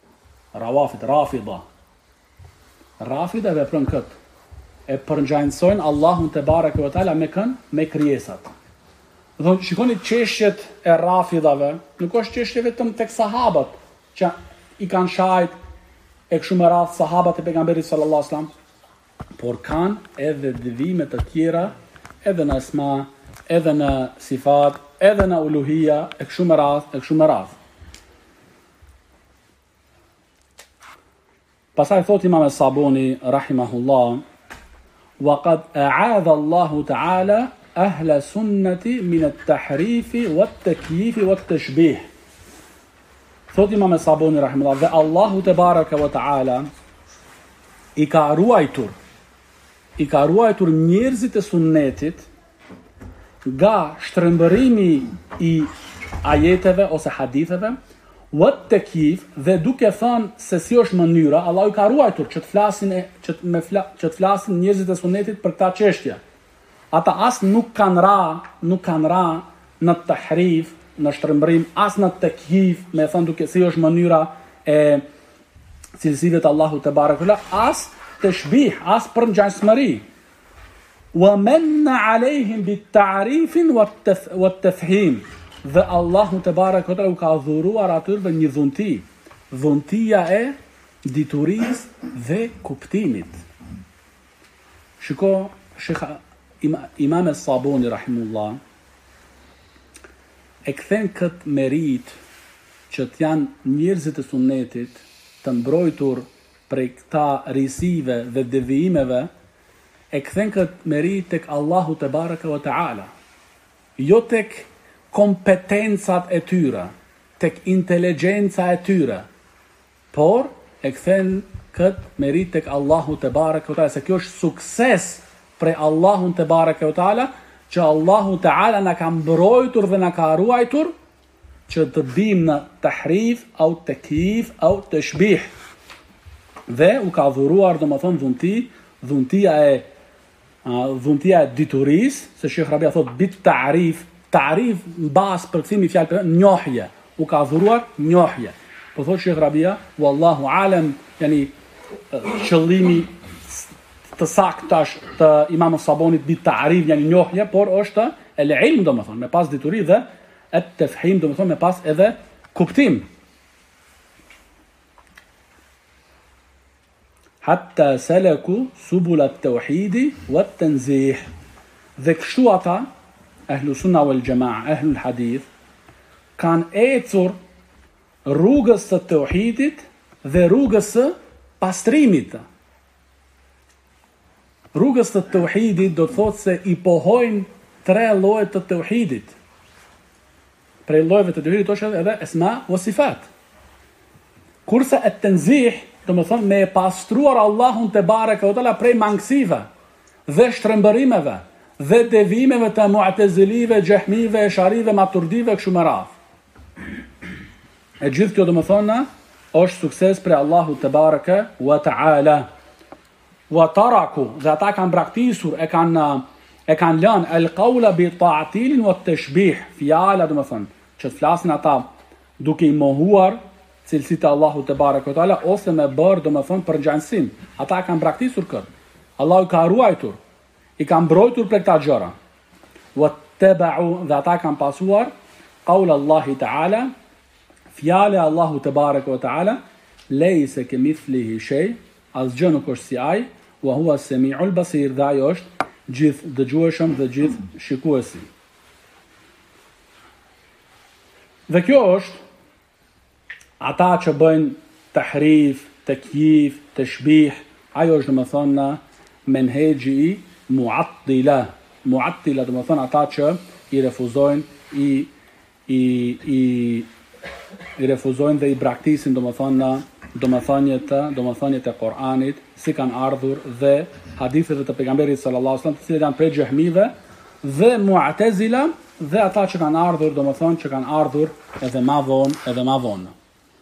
Rafida vepron këtë. E përngjansojnë Allahun te barek ve taala me krijesat. Do shikoni çështjet e rafidhave, nuk është çështje vetëm tek sahabët që i kanë shajt e kështu me radh sahabët e pejgamberit sallallahu alajhi wasallam, por kanë edhe devime të tjera, edhe në asma, edhe në sifat, edhe në uluhia, e kështu me radh. Pastaj thot Imam Sabuni rahimahullah وقد أعاذ الله تعالى أهل السنة من التحريف والتكييف والتشبيه. Thot Imam Sabuni rahimahullah, dhe Allahu te baraka wa taala i ka ruajtur njerëzit e sunnetit nga shtrembërimi i ajeteve ose haditheve, wat takyif, dhe duke thënë se si është mënyra, Allahu i ka ruajtur që të flasin njerëzit e sunetit për këtë çështje. Ata as nuk kanë ra në tahrif, në shtrembërim, as në takyif, me thënë duke si është mënyra e cilësive të Allahut te baraka, as tashbih, as përngjashmëri. Wa manna alehim bit ta'rif wa tafhim. Dhe Allahu te baraka u ka dhuruar atyre një dhunti. Dhuntia e diturisë dhe kuptimit. Shiko, Imam Sabuni rahimullah e kthen këtë merit që të janë njerëzit e sunnetit të mbrojtur prej këta risive dhe devijimeve, e kthen këtë merit tek Allahu te baraka wa taala. Jo tek kompetencat e tyre, tek inteligjenca e tyre, por e kthen këtë merit tek Allahu te baraka wa taala, se kjo është sukses prej Allahun te baraka wa taala, që Allahu Teala na ka mbrojtur dhe na ka ruajtur që të bim në tahrif, au takyif, au tashbih. Dhe u ka dhuruar, domethënë, dhuntia e dhuntia e diturisë, se Sheikh Rabia thot bit ta'rif në bazë përkthimi fjalë për njohje, u ka dhuruar njohje. Po thot Sheikh Rabia, wallahu alem, yani qëllimi të saktash të Imam Sabonit bit ta'rif, yani njohje, por është el-ilm, domethënë me pas dituri dhe at-tafhim, domethënë me pas edhe kuptim. Hatta salaku subul at-tauhid wa at-tanzih. Dhe kështu ata, ahlu sunna wal jamaa, ahlu hadith, kanë ecur rrugës së tauhidit dhe rrugës së pastrimit. Rrugës së tauhidit do të thotë se i pohojnë 3 lloje të tauhidit. Prej llojeve të tauhidit është edhe esma wa sifat. Kurse at-tanzih, do më thonë me pastruar Allahun te bareke o tala prej mangësive dhe shtrembërimeve dhe devimeve të mu'tazilive, xehmive, sharive, maturdive kështu me radhë. E gjithë kjo do më thonë është sukses për Allahu te bareke wa ta'ala. Wa taraku, dhe ata kanë braktisur, e kanë lënë el-qawla bi ta'tilin wa tashbih, fjala do më thonë, që të flasin ata duke i mohuar cilësitë Allahu te bareke o taala ose me bërë domethënë për ngjajsim. Ata kanë braktisur këtë. Allahu ka ruajtur, i ka mbrojtur për këta gjëra. Wattaba'u, dhe ata kanë pasuar qaul Allahu taala, fjala Allahu te bareke o taala, leysa kamithlihi shay, asgjë nuk është si ai, wa huwa as-sami'ul basir, dhe ai është gjithë dëgjueshëm dhe gjithë shikuesi. Dhe kjo është ata që bëjnë tahrif, takyif, tashbih, ajo është domethënë menhexhi i mu'attila. Mu'attila domethënë ata që i refuzojnë i refuzojnë dhe i braktisin domethënjet e Kur'anit, si kanë ardhur dhe hadithet e pejgamberit sallallahu alaihi wasallam, të cilat janë prej xehmive dhe mu'tazila dhe ata që kanë ardhur domethënë që kanë ardhur edhe më vonë.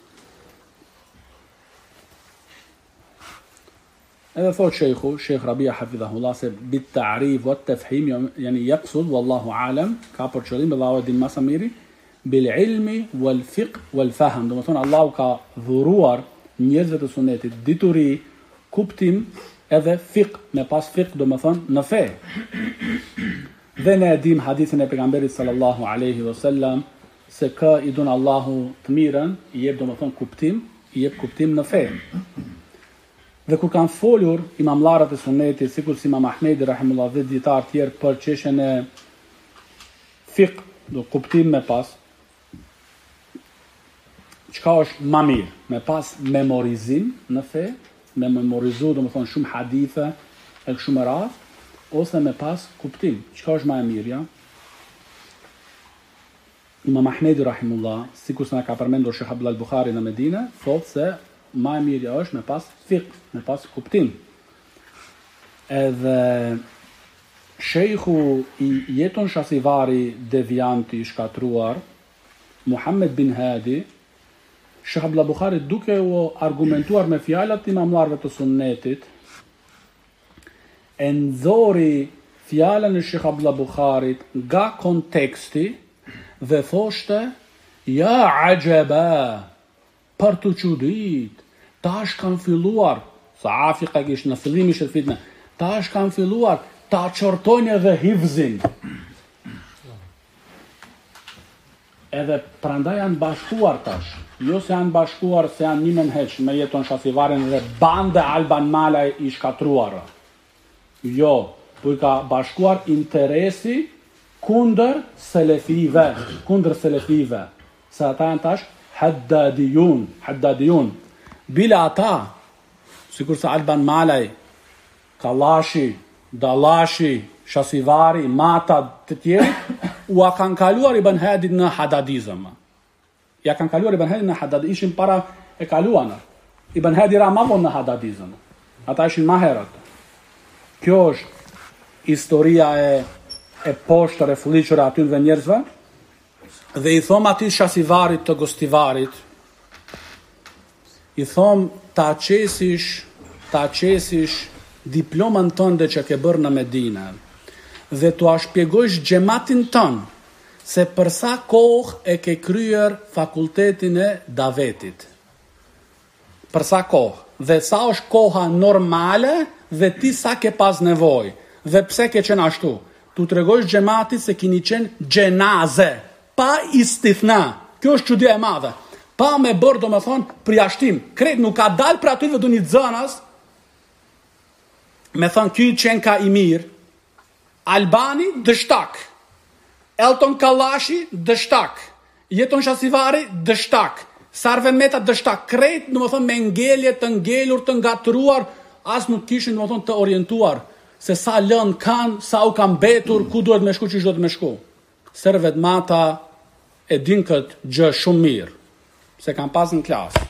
Edhe thot Sheikh Rabia hafidhahullah se bit ta'rif wa tafhim, yani yaqsud wallahu alam, ka për qëllim Allahu e din më së miri, bil ilmi wal fiqh wal fahm. Do të thonë Allahu ka dhuruar njerëzve të sunetit dituri, kuptim edhe fiqh, me pas fiqh do të thonë në fe. Dhe ne e dim hadithin e pejgamberit sallallahu alaihi wasallam se ka i don Allahu të mirën, i jep do të thonë kuptim, i jep kuptim në fe. Dhe kur kanë folur imamlarët e sunetit, sikur si Imam Ahmedi rahimullah dhe dietar tjerë për çështjen e fiqh, do kuptim me pas, çka është më mirë, me pas memorizim në fe, me memorizu do të thonë shumë hadithe e kështu me radhë, ose me pas kuptim, çka është më e mirë, ja? Imam Ahmedi rahimullah, sikur se na ka përmendur Sheikh Abdullah al-Bukhari në Medinë, thotë se më e mirë është me pas fiqh, me pas kuptim. Edhe shejhu i Jeton Shasivari devianti i shkatruar, Muhammed bin Hadi, Sheikh Abdullah Bukhari duke u argumentuar me fjalat e imamlarëve të sunnetit, e nxori fjalën e Sheikh Abdullah Bukharit nga konteksti dhe thoshte ja ajaba, për të çudit, tash kanë filluar, sa Afrika kishte në fillim ishte fitnë, tash kanë filluar ta çortojnë edhe hifzin. Edhe prandaj janë bashkuar tash. Jo se janë bashkuar se janë një menheq me Jeton Shasivarin dhe bande Alban Malaj i shkatruar. Jo, po i ka bashkuar interesi kundër selefive, se ata janë tash haddadiyun. Bila ata, sikur se Alban Malaj, Kallashi, Dallashi, Shasivari, Mata të tjerë, u a kanë kaluar Ibn Hadit në haddadizëm. Ja kanë kaluar Ibn Hadit në haddadizëm, ishin para e kaluana. Ibn Hadi ra ma vonë në haddadizëm. Ata ishin ma herët. Kjo është historia e poshtër e fulliqër aty dhe njerëzve. Dhe i thom ati Shasivarit të Gostivarit, i thom ta qesish diplomën tënde që ke bërë në Medinë dhe t'u shpjegojsh xhamatin ton se për sa kohë e ke kryer fakultetin e davetit. Për sa kohë dhe sa është koha normale dhe ti sa ke pas nevojë dhe pse ke qenë ashtu. Tu tregojsh xhamatit se keni qenë xhenaze, pa istithna. Kjo është çudia e madhe. Pa me bërë, do me thonë, përjashtim. Kret nuk ka dalë për aty dhe du një zënas, me thonë, kjo qenë ka i mirë, Albani, dështak. Elton Kallashi, dështak. Jeton Shasivari, dështak. Sarven Meta, dështak. Kret, do me thonë, me ngelje të ngelur, të ngatruar, as nuk kishin, do me thonë, të orientuar, se sa lënë kanë, sa u kanë betur, ku duhet me shku, që duhet me shku. Servet Mata e din këtë gjë shumë mirë, se kanë pas në klasë.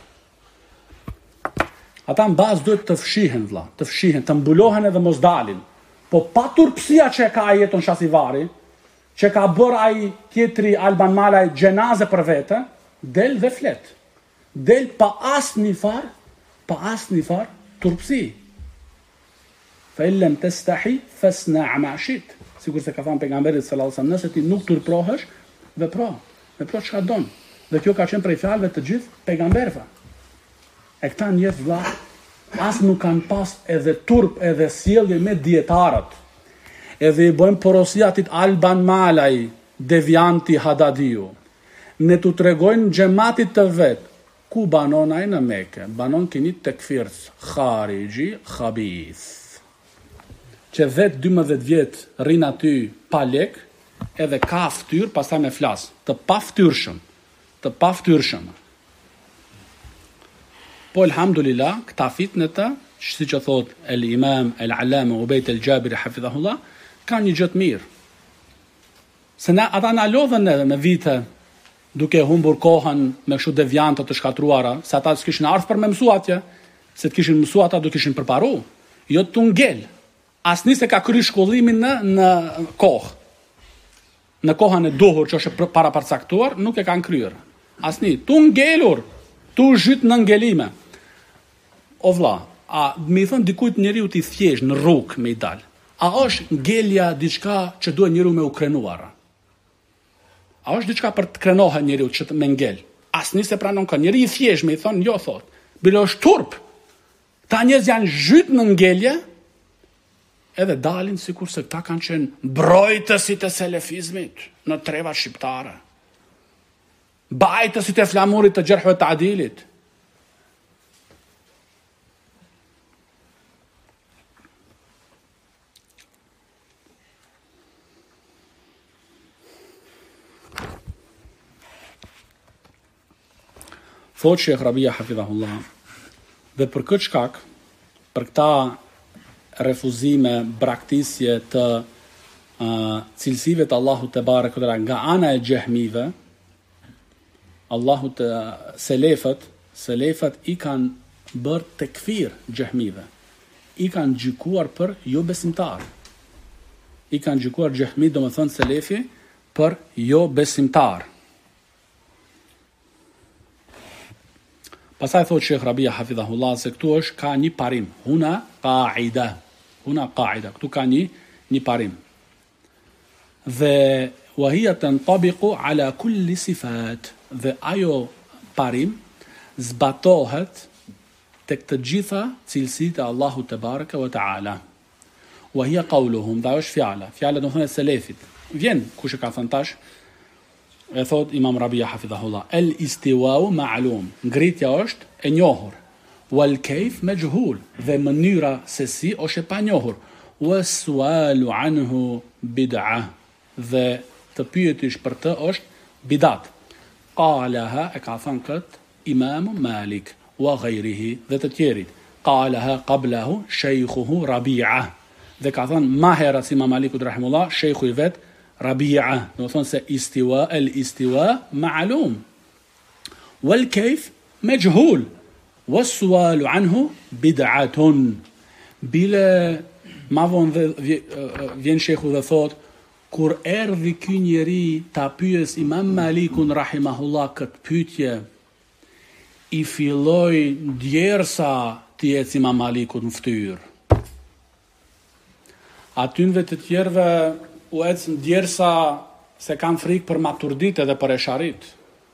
Ata në bazë duhet të fshihen, vlla, të fshihen, të mbulohen edhe mos dalin. Po pa turpsia që ka Jeton Shasivari, që ka bërë ai tjetri Alban Malaj gjenaze për vete, del dhe flet. Del pa asnjë far turpsi. Fa illem tastahi fasna' ma shit. Sigur se ka thënë pejgamberi sallallahu alajhi wasallam, nëse ti nuk turprohesh, vepro çka don. Dhe kjo ka qenë prej fjalëve të gjithë pejgamberëve. E këta njerëz vlla as nuk kanë pas edhe turp edhe sjellje me dietarët. Edhe i bëjmë porosia atit Alban Malaj, devianti Hadadiu. Ne tu tregojnë xhamatit të vet, ku banon ai në Mekë? Banon keni tekfirës, khariji, khabith. Që vet 12 vjet rrin aty pa lek, edhe ka fytyr, pastaj me flas, të paftyrshëm. Po alhamdulillah, këta fitnete, si që thot el imam, el alame, Ubejt el Gjabiri, hafidhahullah, ka një gjë të mirë. Se ata na lodhen edhe me vite, duke humbur kohën me kështu deviante të shkatruara, se ata s'kishin ardhur për me mësu atje, se të kishin mësu ata do kishin përparu, jo të ngel. Asnjë se ka kry shkollimin në kohë. Në kohën e duhur që është para përcaktuar, nuk e kanë kryer. Asnjë, tu ngelur, tu zhyt në ngelime. O vlla, a më thon dikujt njeriu ti thjesht në rrugë me i dal. A është ngelja diçka që duhet njeriu me u krenuar? A është diçka për të krenohet njeriu që të me ngel? Asnjë se pranon ka njeriu i thjesht me i thon jo thot. Bile është turp. Ta njerëz janë zhyt në ngelje edhe dalin sikur se këta kanë qenë mbrojtësit e selefizmit në trevat shqiptare. Bajtësit e flamurit të gjerhve të adilit. Thot Shekh Rabia hafidhahullah, dhe për këtë shkak, për këta refuzime, braktisje të cilësive të Allahut te barekuta nga ana e xehmive, Allahu të selefët i kanë bërë tekfir xehmive. I kanë gjykuar për jo besimtar. I kanë gjykuar xehmi, domethënë selefi, për jo besimtar. Pastaj thot Sheikh Rabia hafidhahullah se këtu është ka një parim. Huna qaida. Këtu ka një parim. Dhe wahia tantabiqu ala kulli sifat. Dhe ajo parim zbatohet tek të gjitha cilësitë e Allahut te baraka wa taala. Wahia qawluhum, dhe është fjala do të thonë selefit. Vjen kush e ka thënë tash? E thot Imam Rabia hafidhahullah, el istiwau ma'lum, ngritja është e njohur, wal kayf majhul, dhe mënyra se si është e panjohur, was sualu anhu bid'ah, dhe të pyetish për të është bidat. Qalaha, e ka thënë kët Imam Malik wa ghayrihi, dhe të tjerit. Qalaha qablahu shaykhuhu Rabi'a, dhe ka thënë më herët Imam Malikut rahimullah, sheikhu i vet Rabi'a, do të thonë se el-istiwa ma'lum, wal kayf majhul, was-sualu anhu bid'atun. Bile ma vonë vjen shehu dhe thot, kur erdhi ky njeri ta pyes Imam Malikun rahimahullah këtë pyetje, i filloi djersa të ecë Imam Malikut në fytyrë. Atynve të tjerëve u ecën djersa se kanë frikë për maturdit edhe për esharit.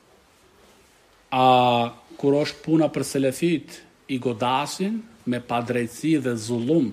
A kur është puna për selefit, i godasin me padrejtësi dhe zullum,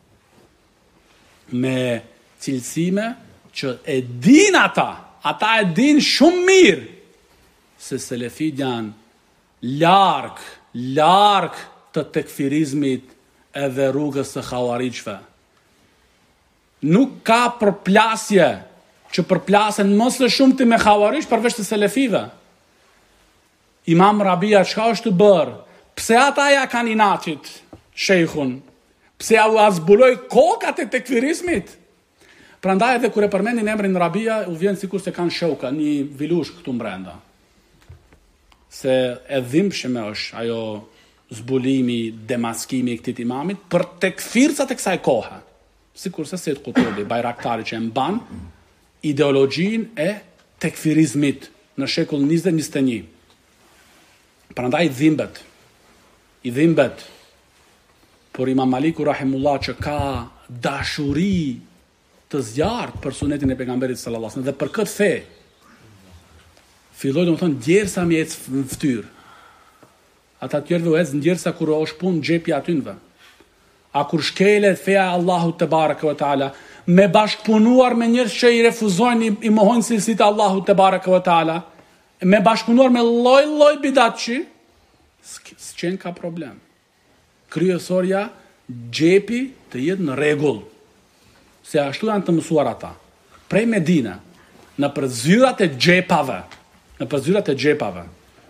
me cilësime që e din ata e din shumë mirë se selefit janë larg të tekfirizmit edhe rrugës së xhawarijve. Nuk ka përplasje që përplasen mos së shumti me xhawarij përveç të selefive. Imam Rabia çka është të bërë? Pse ata ja kanë inaçit shejkhun? Pse u azbuloi kokat e tekfirizmit? Prandaj edhe kur e përmendin emrin Rabia, u vjen sikur se kanë shoka, një vilush këtu brenda. Se e dhimbshme është ajo zbulimi, demaskimi i këtij imamit për tekfircat e kësaj kohe. Sikur se Said Qutubi, Bajraktari që e mban ideologjinë e tekfirizmit në shekull 20-21. Prandaj i dhimbet. Por Imam Maliku rahimullah që ka dashuri të zjarrt për sunetin e pejgamberit sallallahu alajhi wasallam dhe për këtë fe, filloi domethënë djersa mi ec në fytyrë. Ata të tjerëve u ec djersa kur është punë xhepi atynve. A kur shkelet feja Allahu te baraka ve taala, me bashkëpunuar me njerëz që i refuzojnë, i mohojnë cilësitë e Allahut te baraka ve taala, me bashkëpunuar me lloj bidatçi, s'qen ka problem. Kryesorja xhepi të jetë në rregull. Se ashtu janë të mësuar ata. Prej Medina, në përzyrat e xhepave.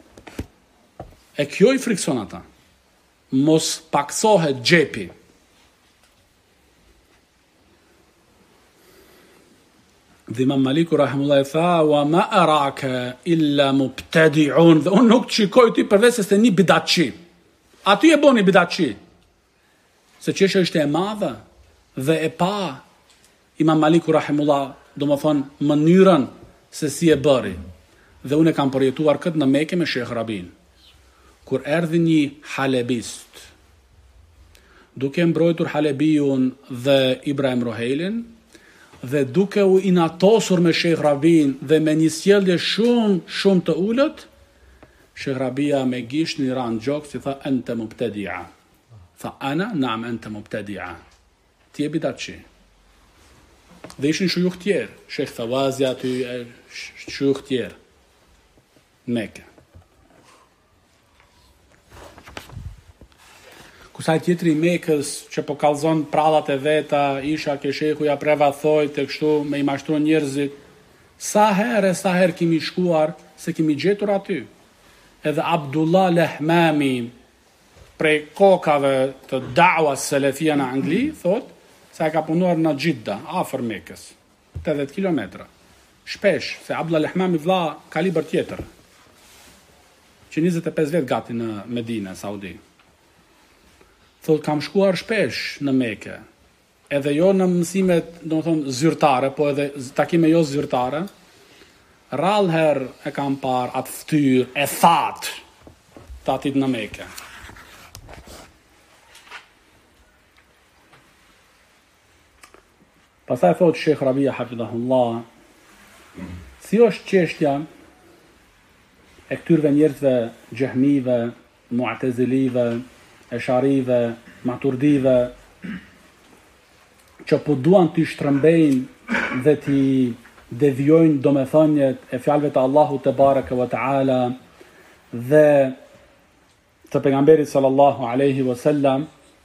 E kjo i frikson ata. Mos paksohet xhepi. Dhe Imam Maliku rahimullah tha, wa ma araka illa mubtadi'un, dhe unë nuk të shikoj ti përveç se një bidatçi. Aty e boni bidatçi. Se çështja është e madhe dhe e pa Imam Maliku rahimullah, domethënë mënyrën se si e bëri. Dhe unë e kam përjetuar këtë në Mekë me Sheikh Rabin. Kur erdhi një halebist, duke mbrojtur Halebijun dhe Ibrahim Rohelin, dhe duke u inatosur me Sheikh Rabin dhe me një sjellje shumë të ulët, Sheikh Rabia me gisht një ranë gjokë si tha, ente mubtadi'a. Tha, ana, naam ente mubtadi'a. Ti e bidatçi. Dhe ishin shuyukh tjerë, Sheikh Thawazi aty, shuyukh tjerë, Mekë. Kusaj tjetri i Mekës që po kallzon prallat e veta, isha ke shehu ja prevathoj të kështu me i mashtru njerëzit. Sa herë kemi shkuar se kemi gjetur aty. Edhe Abdullah Lehmami prej kokave të da'was selefia në Angli, thot, se ka punuar në Gjidda, afër Mekës, 80 kilometra. Shpesh, se Abdullah Lehmami vlla kalibër tjetër, që 25 vjet gati në Medinë, Saudi. Thot, kam shkuar shpesh në Mekë, edhe jo në mësimet, domethënë zyrtare, po edhe takime jo zyrtare, rrallë herë e kam parë atë ftyrë e thatë të atit në Mekë. Pastaj thot Sheikh Rabia hafidhahullah, si është çështja e këtyrve njerëzve xehmive, mu'tazilive, esharive, maturdive, që po duan t'i shtrëmbejnë dhe t'i devijojnë domethënjet e fjalëve të Allahut te baraka ve taala dhe të pejgamberit sallallahu alaihi wasallam,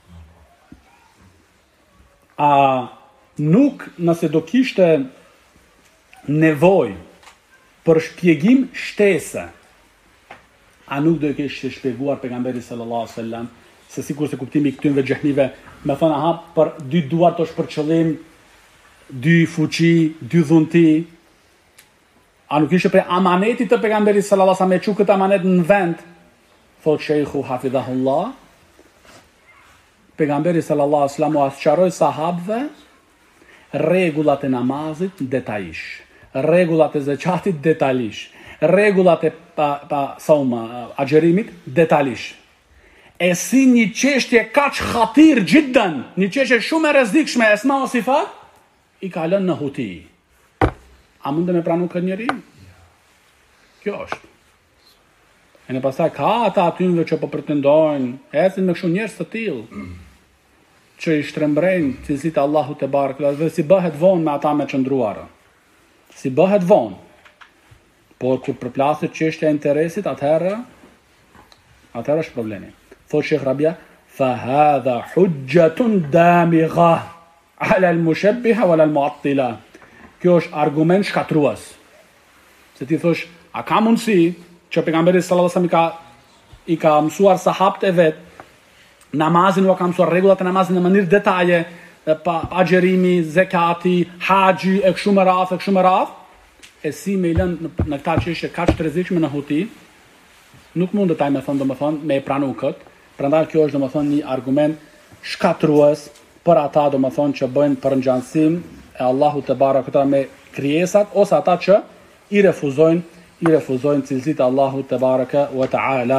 a nuk nëse do kishte nevojë për shpjegim shtese, a nuk do i kishte shpjeguar pejgamberi sallallahu alaihi wasallam, se sikur se kuptimi i këtynve xehmive me thonë aha, për dy duart është për qëllim, dy fuqi, dy dhunti, a nuk ishte për amanetit të pejgamberit sallallahu alaihi wasallam me çu këtë amanet në vend, thot sheikhu hafidhahullah, pejgamberi sallallahu alaihi wasallam u asqaroi sahabëve rregullat e namazit detajisht, rregullat e zakatit detajisht, rregullat e agjerimit detajisht. E si një çështje kaq khatir jiddan, një çështje shumë e rrezikshme esma o sifat, i ka lënë në huti. A mundë me pranu këtë njeri? Kjo është. E në pasaj ka ata atynve që po pretendojnë, ecin me kështu njerëz të tillë, që i shtrembrejnë cilësitë e Allahut te barekuta dhe si bëhet vonë me ata me qëndruara. Si bëhet vonë. Por kur përplaset çështja e interesit, atëherë është problemi. Thotë Sheikh Rabia, fa hadha hujjatun damigha ala al-mushabbiha wala al-mu'attila. Kjo është argument shkatrues. Se ti thosh, a ka mundësi që pejgamberi sallallahu alajhi wasallam i ka mësuar sahabët e vet namazin, u ka mësuar rregullat e namazit në mënyrë detaje, pa agjerimi, zekati, haxhi e kështu me radhë, e si me i lënë në këta çështje kaq të rrezikshme në huti, nuk mund të taj me thonë, me e pranu këtë. Prandaj kjo është domethënë një argument shkatrues për ata domethënë që bëjnë përngjansim e Allahut te barekuta me krijesat, ose ata që i refuzojnë cilësitë e Allahut te baraka wa taala.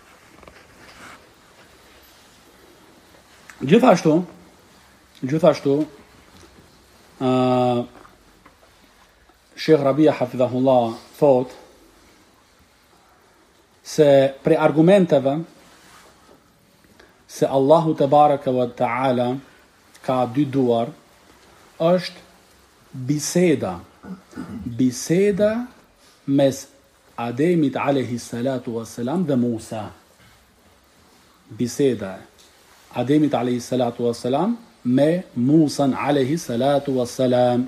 Gjithashtu Sheikh Rabia hafidhahullah thot se pre argumenteve se Allahu te baraka wa taala ka dy duar është biseda mes Ademit alayhi salatu wassalam dhe Musa. Biseda Ademit alayhi salatu wassalam me Musan alayhi salatu wassalam.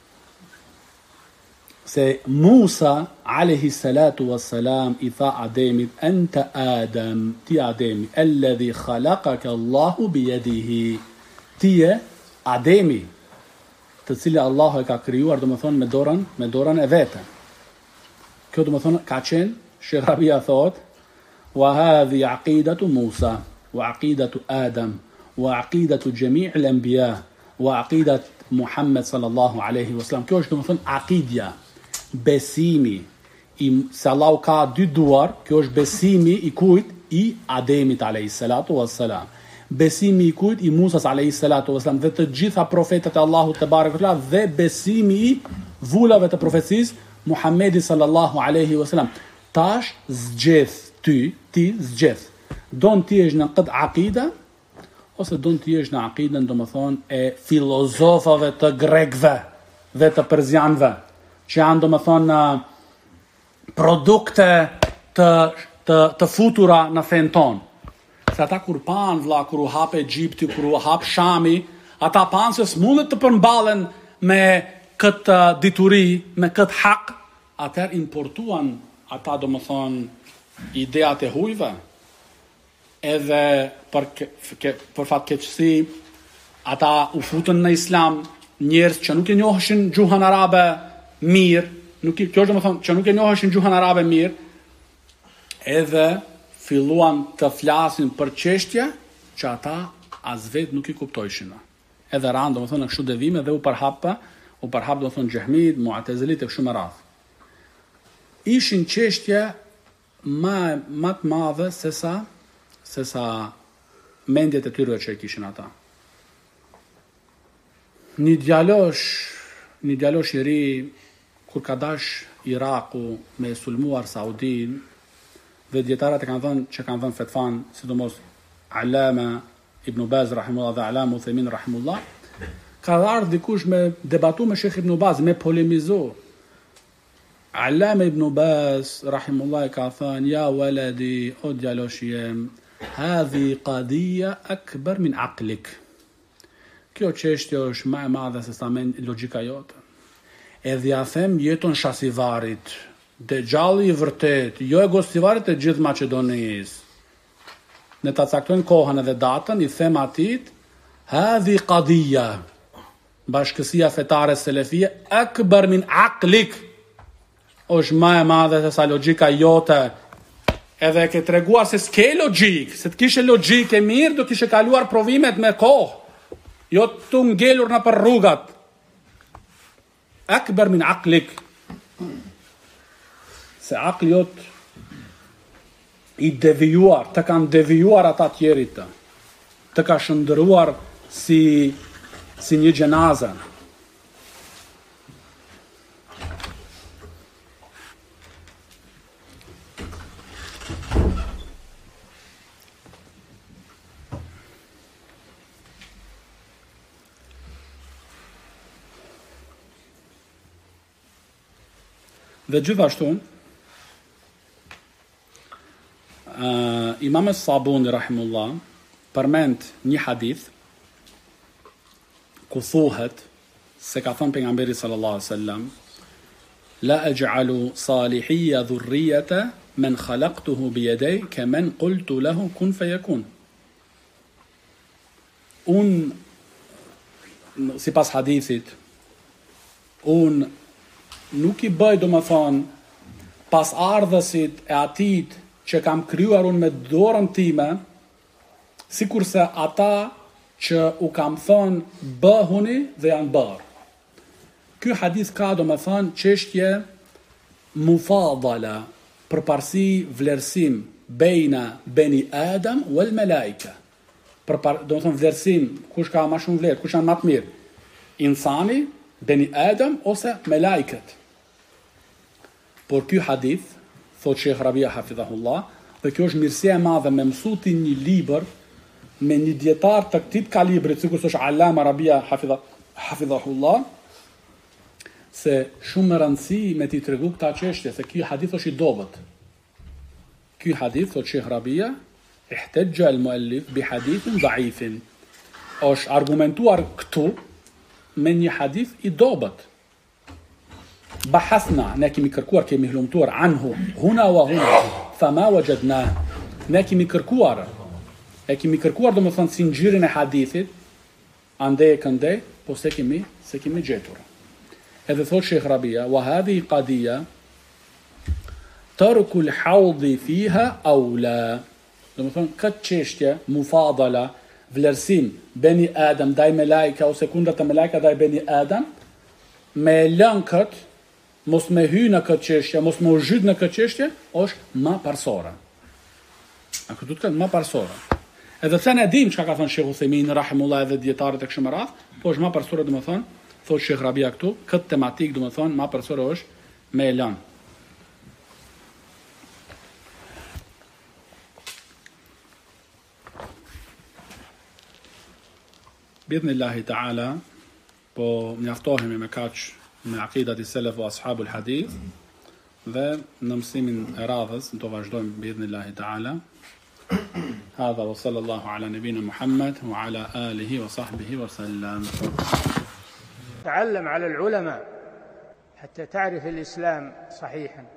Se Musa alayhi salatu wassalam i tha Ademit, anta Adam, ti Ademi, alladhi khalaqaka Allahu biyadihi. Ti je Ademi, të cilë Allahu e ka krijuar domethënë me dorën e vetë. Kjo domethënë ka qenë, Sheikh Rabia thot, wa hadhi aqidatu Musa, wa aqidatu Adam, wa aqidatu jami' al-anbiya, wa aqidat Muhammad sallallahu alaihi wasallam. Kjo është domethënë aqidja, besimi se Allahu ka dy duar. Kjo është besimi i kujt? I Ademit alayhi salatu wassalam. Besimi i kujt? I Musas alayhi salatu wassalam dhe të gjitha profetët e Allahut te barekuta dhe besimi i vullave të profecisë Muhammedi sallallahu alaihi wasallam. Tash zgjedh ti zgjedh. Don ti jesh në këtë aqida ose don ti jesh në aqidën domethënë e filozofave të grekëve dhe të persianëve, që janë domethënë produkte të futura në fen ton. Se ata kur pan vlla, kur u hap Egjipti, kur u hap Shami, ata pan se s'mundet të përmballen me këtë dituri, me këtë hak, atëherë importuan ata domethënë ideat e hujve, edhe për fatkeqësi ata u futën në islam njerëz që nuk e njoheshin gjuhën arabe mirë, kjo është domethënë që nuk e njoheshin gjuhën arabe mirë, edhe filluan të flasin për çështje që ata as vetë nuk i kuptojshin. Edhe ran domethënë në kështu devime dhe u përhap domethënë Xehmit, Mu'tazilit e kështu me radhë. Ishin çështje më të madhe se sa mendjet e tyre që kishin ata. Një djalosh i ri kur ka dash Iraku me sulmuar Saudin, dhe dietarët kanë thënë fetvan, sidomos Alama Ibn Baz rahimullah dhe Alama Uthaymin rahimullah, ka ardhur dikush me debatu me Sheikh Ibn Baz, me polemizu. Alama Ibn Baz rahimullah ka thënë, ja waladi, o djalosh jem, hadhi qadiyya akbar min aqlik. Kjo çështje është më e madhe se sa logjika jote. Edhe ja them jeton Shasivarit, Dexhalli i vërtet, jo e Gostivarit e gjithë Maqedonisë. Ne ta caktojmë kohën edhe datën, i them atit, hadhi qadiyya, bashkësia fetare selefie, akbar min aqlik, është më e madhe se sa logjika jote. Edhe ke treguar se s'ke logjik, se të kishe logjik e mirë, do t'ishe kaluar provimet me kohë, jo të ngelur në për rrugat. Akbar min aqlik. Se aqli jot i devijuar, të kanë devijuar ata tjerit, të ka shëndëruar si një gjenaze. Dhe gjithashtu, Imam Sabuni rahimullah përmend një hadith ku thuhet se ka thënë pejgamberi sallallahu alaihi wasallam la aj'alu salihiyya dhurriyata man khalaqtuhu bi yaday kaman qultu lahu kun fayakun. Sipas hadithit, nuk i bëj domethënë pas ardhësit e atit që kam krijuar unë me dorën time, sikurse ata që u kam thënë bëhuni dhe janë bërë. Ky hadith ka domethënë çështje mufadala, përparësi, vlerësim bejna beni Adam wal malaika. Domethënë vlerësim, kush ka më shumë vlerë, kush janë më të mirë? Insani, beni Adam ose melajket. Por ky hadith, thot Sheikh Rabia hafidhahullah, dhe kjo është mirësia e madhe me mësuti një libër me një dietar të këtij kalibrit, sikur është Allama Rabia hafidhahullah, se shumë më rëndësi me t'i tregu këta çështje, se ky hadith është i dobët. Ky hadith, thot Sheikh Rabia, ihtajja al-muallif bi hadithin dha'ifin. Është argumentuar këtu me një hadith i dobët. Bahathna, ne kemi kërkuar, kemi hlumtuar anhu, huna wa huna, fama wajadna. Ne kemi kërkuar, domethënë si ngjyrin e hadithit, ande e këndej, po se kemi gjetur. Edhe thot Sheikh Rabia, wa hadhi qadiya tarku al-hawdi fiha awla. Domethënë këtë çështje mufadala, vlerësim beni Adam ndaj melajka ose kundër të melajka ndaj beni Adam, me lënë këtë, mos me hy në këtë çështje, mos me u zhyt në këtë çështje, është më parsore. A këtu të më parsore. Edhe pse ne dim çka ka thënë Sheikh Uthaymin rahimullah edhe dietarët e kësaj më radh, po është më parsore domethënë, thotë Sheikh Rabia këtu, këtë tematik domethënë më parsore është me lënë. Bi'idhnillahi ta'ala, po mjaftohemi me kaq me aqidat i selef o ashabul hadith, dhe në mësimin e radhës në të vazhdojmë bi'idhnillahi ta'ala. Hadha wa sallallahu ala nabina Muhammad wa ala alihi wa sahbihi wa sallam.
تعلم على العلماء حتى تعرف الإسلام صحيحا.